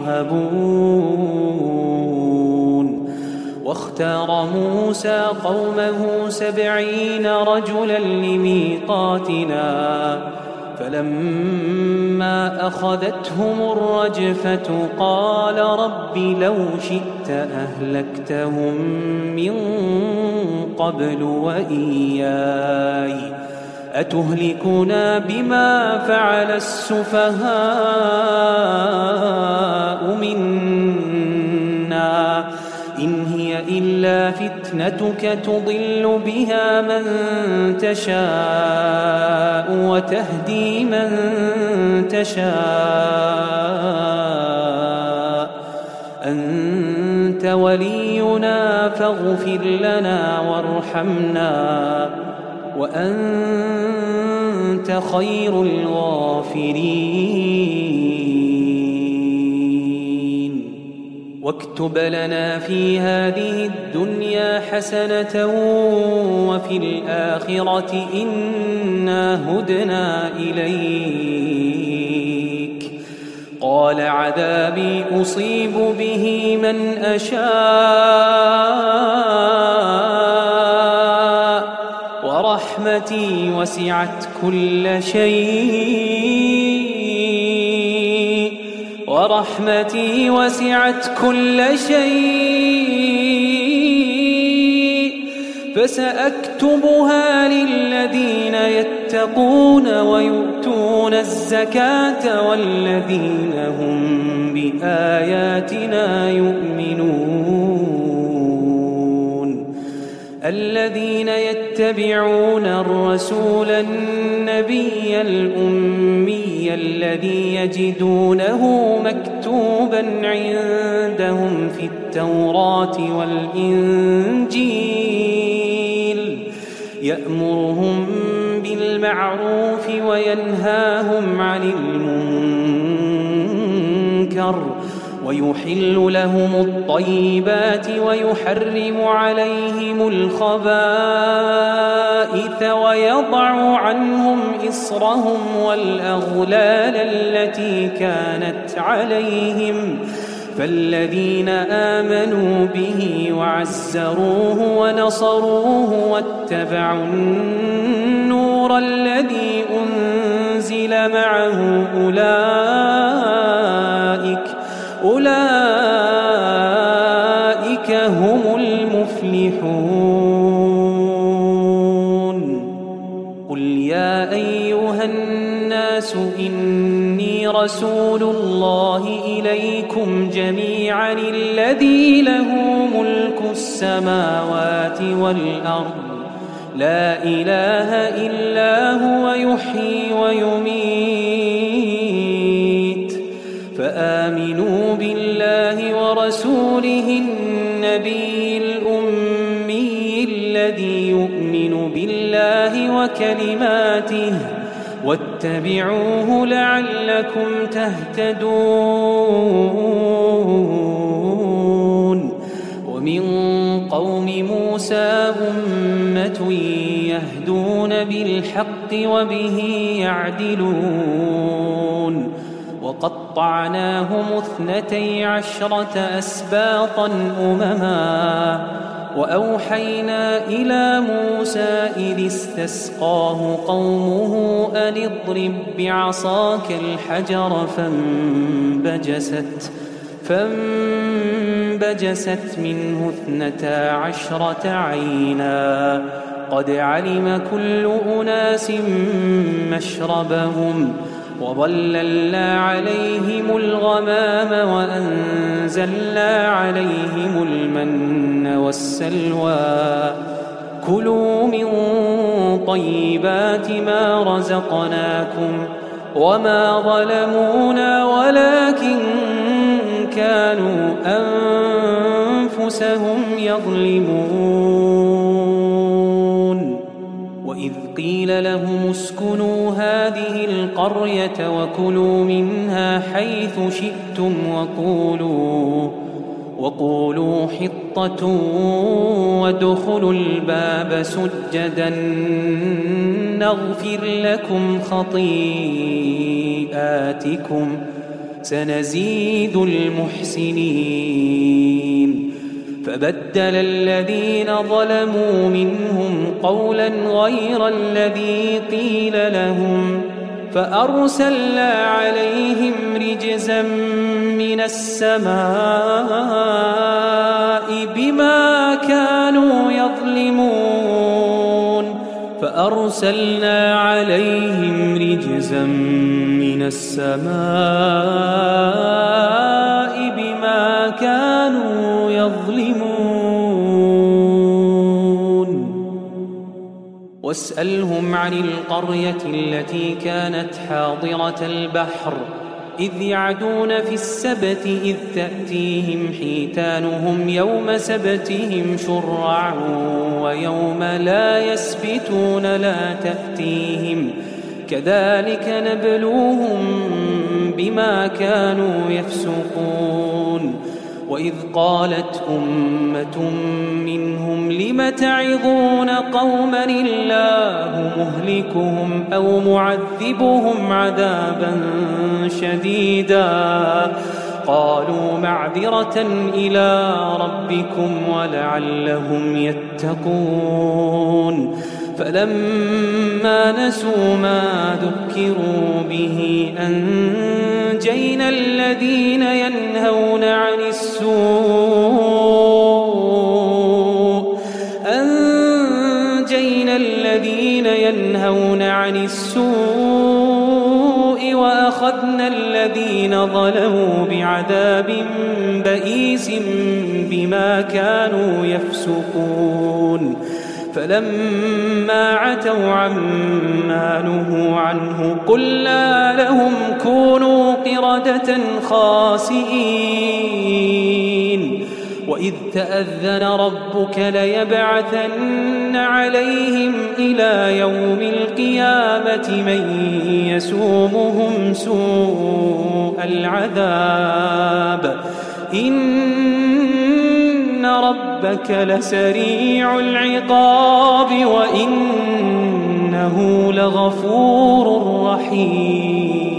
S2: يرهبون واختار موسى قومه سبعين رجلا لميقاتنا فلما أخذتهم الرجفة قال رب لو شئت أهلكتهم من قبل وإياي أتهلكنا بما فعل السفهاء منا إن هي إلا فتنتك تضل بها من تشاء وتهدي من تشاء أنت ولينا فاغفر لنا وارحمنا وأنت خير الغافرين واكتب لنا في هذه الدنيا حسنة وفي الآخرة إنا هدنا إليك قال عذابي أصيب به من أشاء ورحمتي وسعت كل شيء ورحمتي وسعت كل شيء فسأكتبها للذين يتقون ويؤتون الزكاة والذين هم بآياتنا يؤمنون الذين يتبعون الرسول النبي الأمي الذي يجدونه مكتوبا عندهم في التوراة والإنجيل يأمرهم بالمعروف وينهاهم عن المنكر ويحل لهم الطيبات ويحرم عليهم الخبائث ويضع عنهم إصرهم والأغلال التي كانت عليهم فالذين آمنوا به وعزروه ونصروه واتبعوا النور الذي أنزل معه أولئك أولئك هم المفلحون قل يا أيها الناس إني رسول الله إليكم جميعا الذي له ملك السماوات والأرض لا إله إلا هو يحيي ويميت فآمنوا بالله ورسوله النبي الأمي الذي يؤمن بالله وكلماته واتبعوه لعلكم تهتدون ومن قوم موسى أمة يهدون بالحق وبه يعدلون وقطعناهم اثنتي عشرة أسباطا أمما وأوحينا إلى موسى إذ استسقاه قومه أن اضرب بعصاك الحجر فانبجست فانبجست منه اثنتا عشرة عينا قد علم كل أناس مشربهم وظللنا عليهم الغمام وأنزلنا عليهم المن والسلوى كلوا من طيبات ما رزقناكم وما ظلمونا ولكن كانوا أنفسهم يظلمون وإذ قيل لهم اسكنوا هذه القرية وكلوا منها حيث شئتم وقولوا وقولوا حطة وادخلوا الباب سجدا نغفر لكم خطيئاتكم سنزيد المحسنين فبدل الذين ظلموا منهم قولا غير الذي قيل لهم فأرسلنا عليهم رجزا من السماء بما كانوا يظلمون فأرسلنا عليهم رجزا من السماء بما كانوا يظلمون واسألهم عن القرية التي كانت حاضرة البحر إذ يعدون في السبت إذ تأتيهم حيتانهم يوم سبتهم شرعا ويوم لا يسبتون لا تأتيهم كذلك نبلوهم بما كانوا يفسقون وإذ قالت أمة منهم لم تعظون قوما الله مهلكهم أو معذبهم عذابا شديدا قالوا معذرة إلى ربكم ولعلهم يتقون فلما نسوا ما ذكروا به أنجينا الذين ينهون عن السوء أنجينا ظلموا بعذاب بئيس بما كانوا يفسقون فلما عتوا عما نهوا عنه قلنا لهم كونوا قردة خاسئين وإذ تأذن ربك ليبعثن عليهم إلى يوم القيامة من يسومهم سوء العذاب إن ربك لسريع العقاب وإنه لغفور رحيم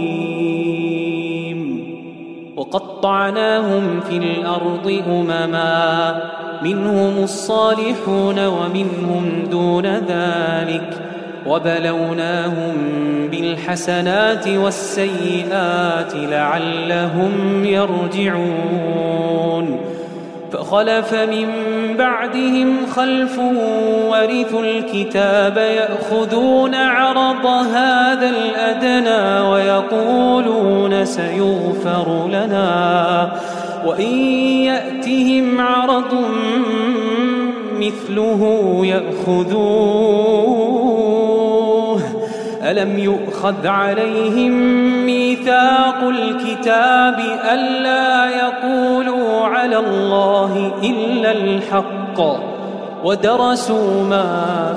S2: وقطعناهم في الأرض أمما منهم الصالحون ومنهم دون ذلك وبلوناهم بالحسنات والسيئات لعلهم يرجعون فخلف من بعدهم خلف ورثوا الكتاب يأخذون عرض هذا الأدنى ويقولون سيغفر لنا وإن يأتهم عرض مثله يأخذوه ألم يؤخذ عليهم ميثاق الكتاب ألا يقولوا على الله إلا الحق ودرسوا ما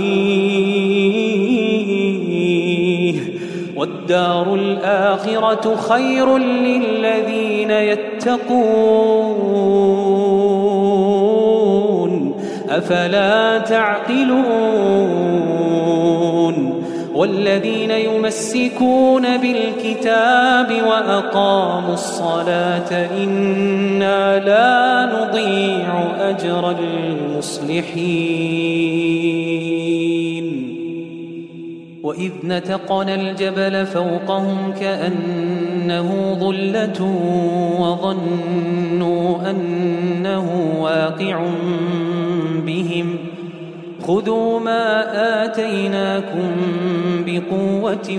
S2: فيه والدار الآخرة خير للذين يتقون أفلا تعقلون والذين يمسكون بالكتاب وأقاموا الصلاة إنا لا نضيع أجر المصلحين وإذ نتقنا الجبل فوقهم كأنه ظلة وظنوا أنه واقع بهم خذوا ما آتيناكم بقوة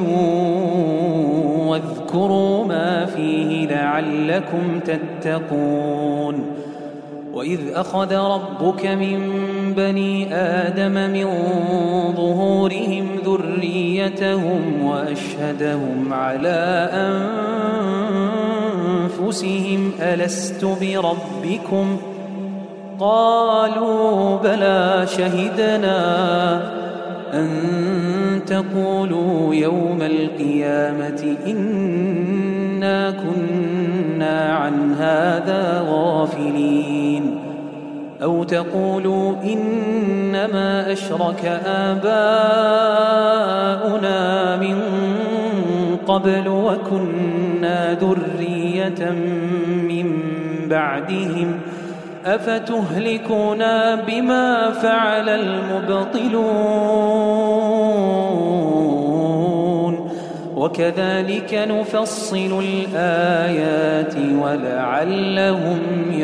S2: واذكروا ما فيه لعلكم تتقون وإذ أخذ ربك من بني آدم من ظهورهم ذريتهم وأشهدهم على أنفسهم ألست بربكم قالوا بلى شهدنا أن تقولوا يوم القيامة إنا كنا عن هذا غافلين أو تقولوا إنما أشرك آباؤنا من قبل وكنا ذرية من بعدهم أفتهلكنا بما فعل المبطلون وكذلك نفصل الآيات ولعلهم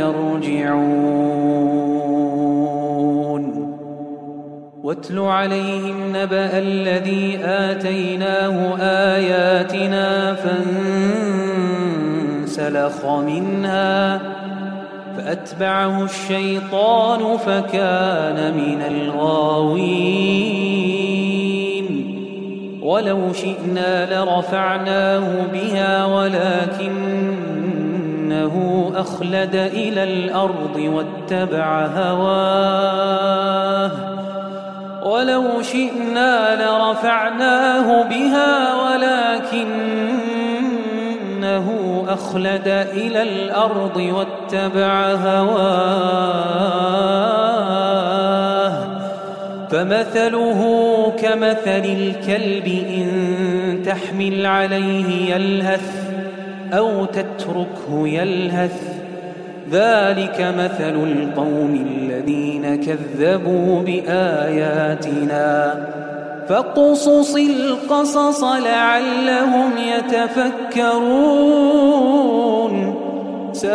S2: يرجعون واتل عليهم نبأ الذي آتيناه آياتنا فانسلخ منها فأتبعه الشيطان فكان من الغاوين ولو شئنا لرفعناه بها ولكنه أخلد إلى الأرض واتبع هواه ولو شئنا لرفعناه بها ولكنه أخلد إلى الأرض واتبع هواه فمثله كمثل الكلب إن تحمل عليه يلهث أو تتركه يلهث ذلك مثل القوم الذين كذبوا بآياتنا فاقصص القصص لعلهم يتفكرون ساء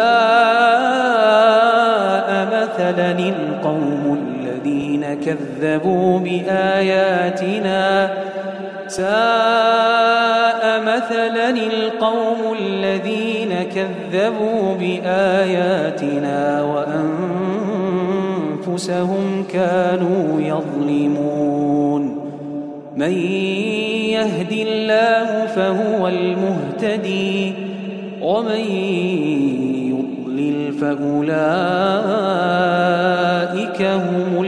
S2: مثلا القوم الذين كذبوا بآياتنا ساء مثلا القوم الذين كذبوا بآياتنا وأنفسهم كانوا يظلمون من يهد الله فهو المهتدي ومن يضلل فأولئك هم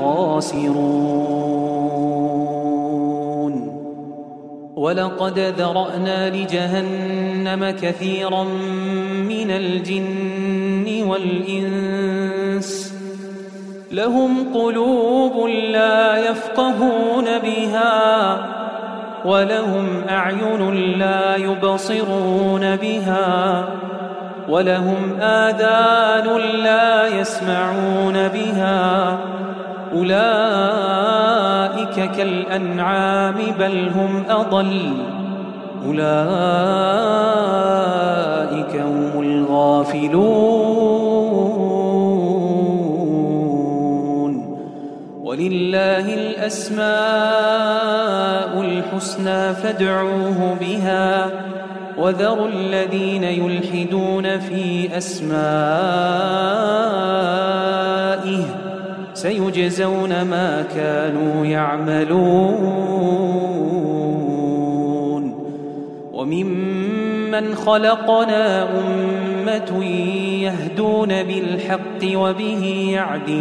S2: الخاسرون ولقد ذرأنا لجهنم كثيرا من الجن والإنس لهم قلوب لا يفقهون بها ولهم أعين لا يبصرون بها ولهم آذان لا يسمعون بها أولئك كالأنعام بل هم أضل أولئك هم الغافلون ولله الأسماء الحسنى فادعوه بها وذروا الذين يلحدون في أسمائه سيجزون ما كانوا يعملون وممن خلقنا أمة يهدون بالحق وبه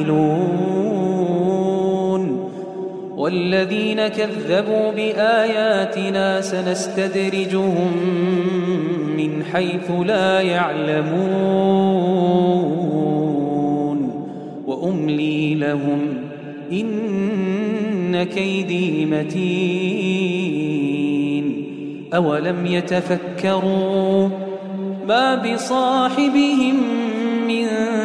S2: يعدلون والذين كذبوا بآياتنا سنستدرجهم من حيث لا يعلمون وأملي لهم إن كيدي متين أولم يتفكروا ما بصاحبهم من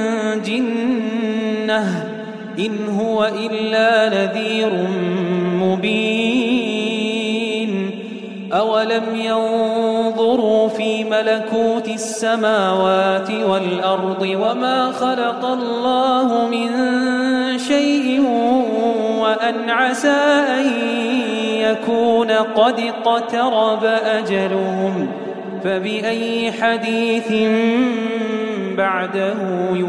S2: جنة إن هو إلا نذير مبين أولم ينظروا في ملكوت السماوات والأرض وما خلق الله من شيء وأن عسى أن يكون قد اقترب أجلهم فبأي حديث بعده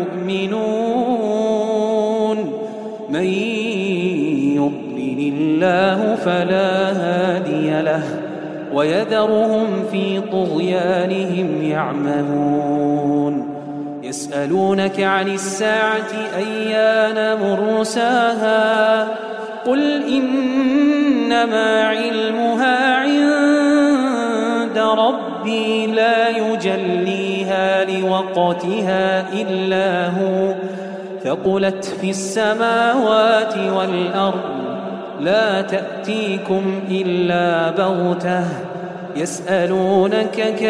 S2: يؤمنون من يضلل الله فلا هادي له ويذرهم في طغيانهم يعمهون يسألونك عن الساعة أيان مرساها قل إنما علمها عند ربي لا يجليها لوقتها إلا هو ثقلت في السماوات والأرض لا تأتيكم إلا بغتة يسألونك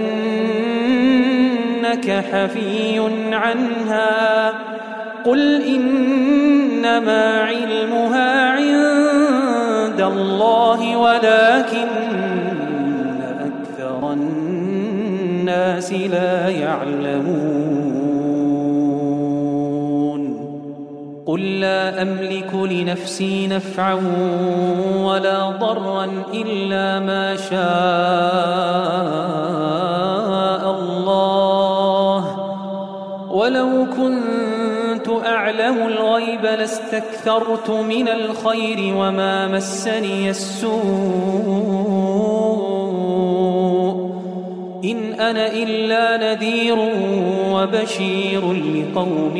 S2: كأنك حفي عنها قل إنما علمها عند الله ولكن أكثر الناس لا يعلمون قل لا أملك لنفسي نفعا ولا ضرا إلا ما شاء الله ولو كنت أعلم الغيب لاستكثرت من الخير وما مسني السوء إن أنا إلا نذير وبشير لقوم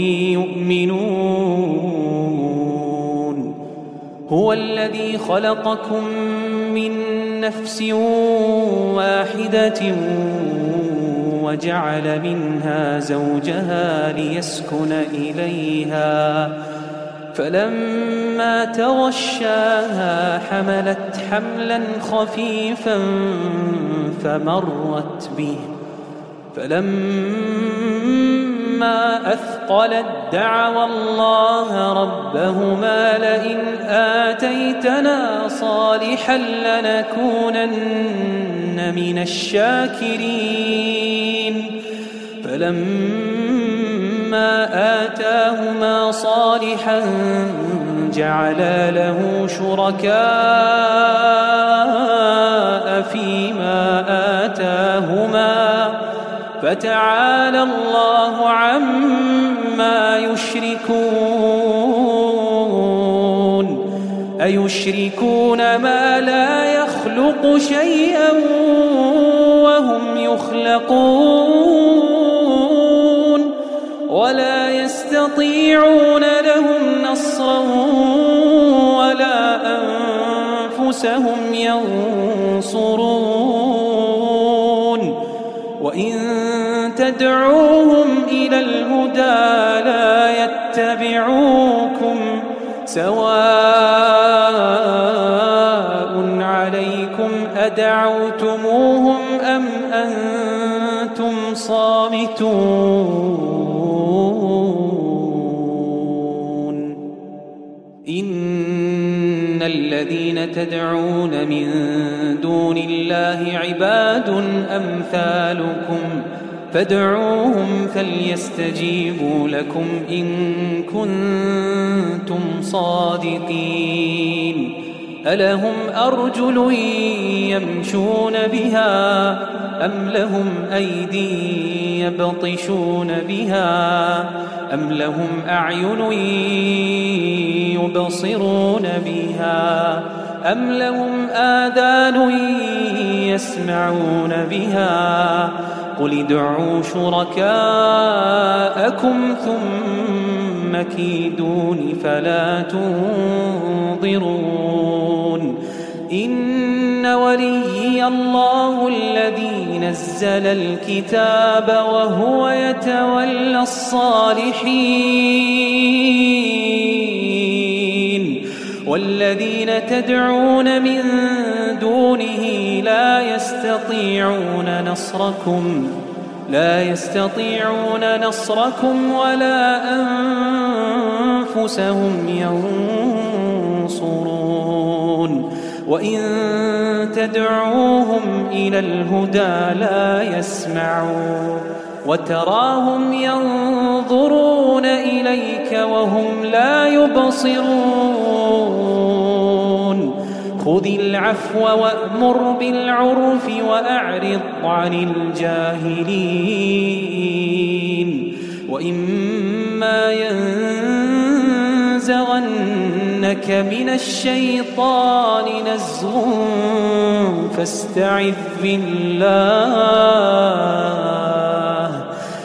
S2: يؤمنون هو الذي خلقكم من نفس واحدة وجعل منها زوجها ليسكن إليها فلما تغشاها حملت حملا خفيفا فمرت به فلما أثقلت دعوا الله ربهما لئن آتيتنا صالحا لنكونن من الشاكرين فلما آتاهما صالحا جعلا له شركاء فيما آتاهما فتعالى الله عما يشركون أيشركون ما لا يخلق شيئا وهم يخلقون ولا يستطيعون لهم نصرا ولا أنفسهم ينصرون وإن تدعوهم إلى الهدى لا يتبعوكم سواء عليكم أدعوتموهم أم أنتم صامتون إن الذين تدعون من دون الله عباد أمثالكم فادعوهم فليستجيبوا لكم إن كنتم صادقين ألهم أرجل يمشون بها أم لهم أيدي يبطشون بها أم لهم أعين يبصرون بها أم لهم آذان يسمعون بها قل ادعوا شركاءكم ثم كيدون فلا تنظرون إن وليي الله الذي نزل الكتاب وهو يتولى الصالحين والذين تدعون من دونه لا يستطيعون نصركم لا يستطيعون نصركم ولا أنفسهم ينصرون وإن تدعوهم إلى الهدى لا يسمعون وتراهم ينظرون إليك وهم لا يبصرون خذ العفو وأمر بالعرف وأعرض عن الجاهلين وإما ينزغنك من الشيطان نزغ فاستعذ بالله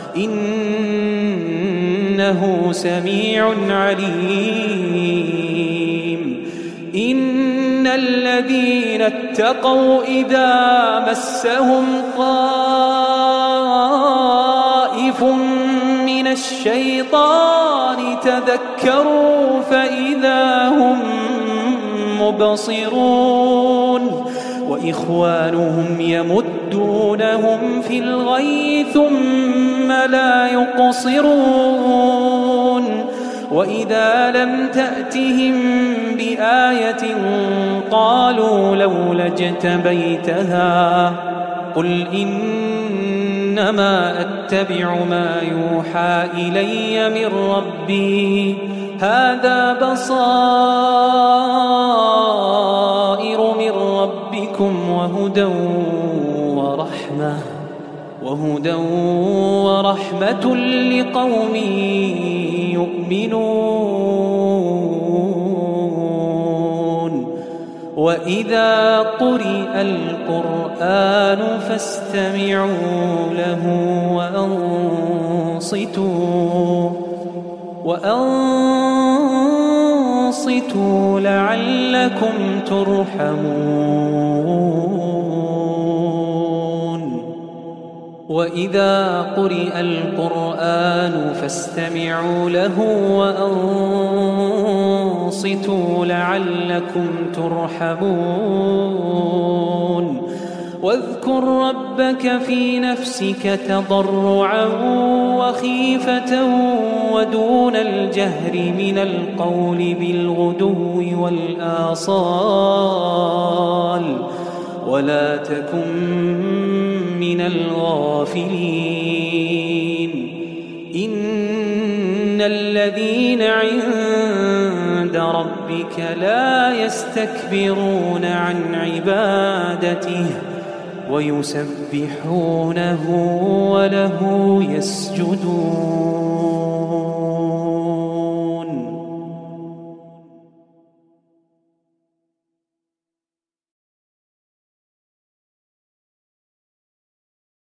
S2: إنه سميع عليم إن الذين اتقوا إذا مسهم طائف من الشيطان تذكروا فإذا هم مبصرون وإخوانهم يمدونهم في الغي ثم لا يقصرون وإذا لم تأتهم بآية قالوا لولا اجتبيتها قل إنما أتبع ما يوحى إلي من ربي هذا بصائر من ربكم وهدى ورحمة وهدى ورحمة لقوم يؤمنون وإذا قرئ القرآن فاستمعوا له وأنصتوا وأنصتوا لعلكم ترحمون وإذا قرئ القرآن فاستمعوا له وأنصتوا لعلكم ترحمون واذكر ربك في نفسك تضرعا وخيفة ودون الجهر من القول بالغدو والآصال ولا تكن من الغافلين إن الذين عند ربك لا يستكبرون عن عبادته ويسبحونه وله يسجدون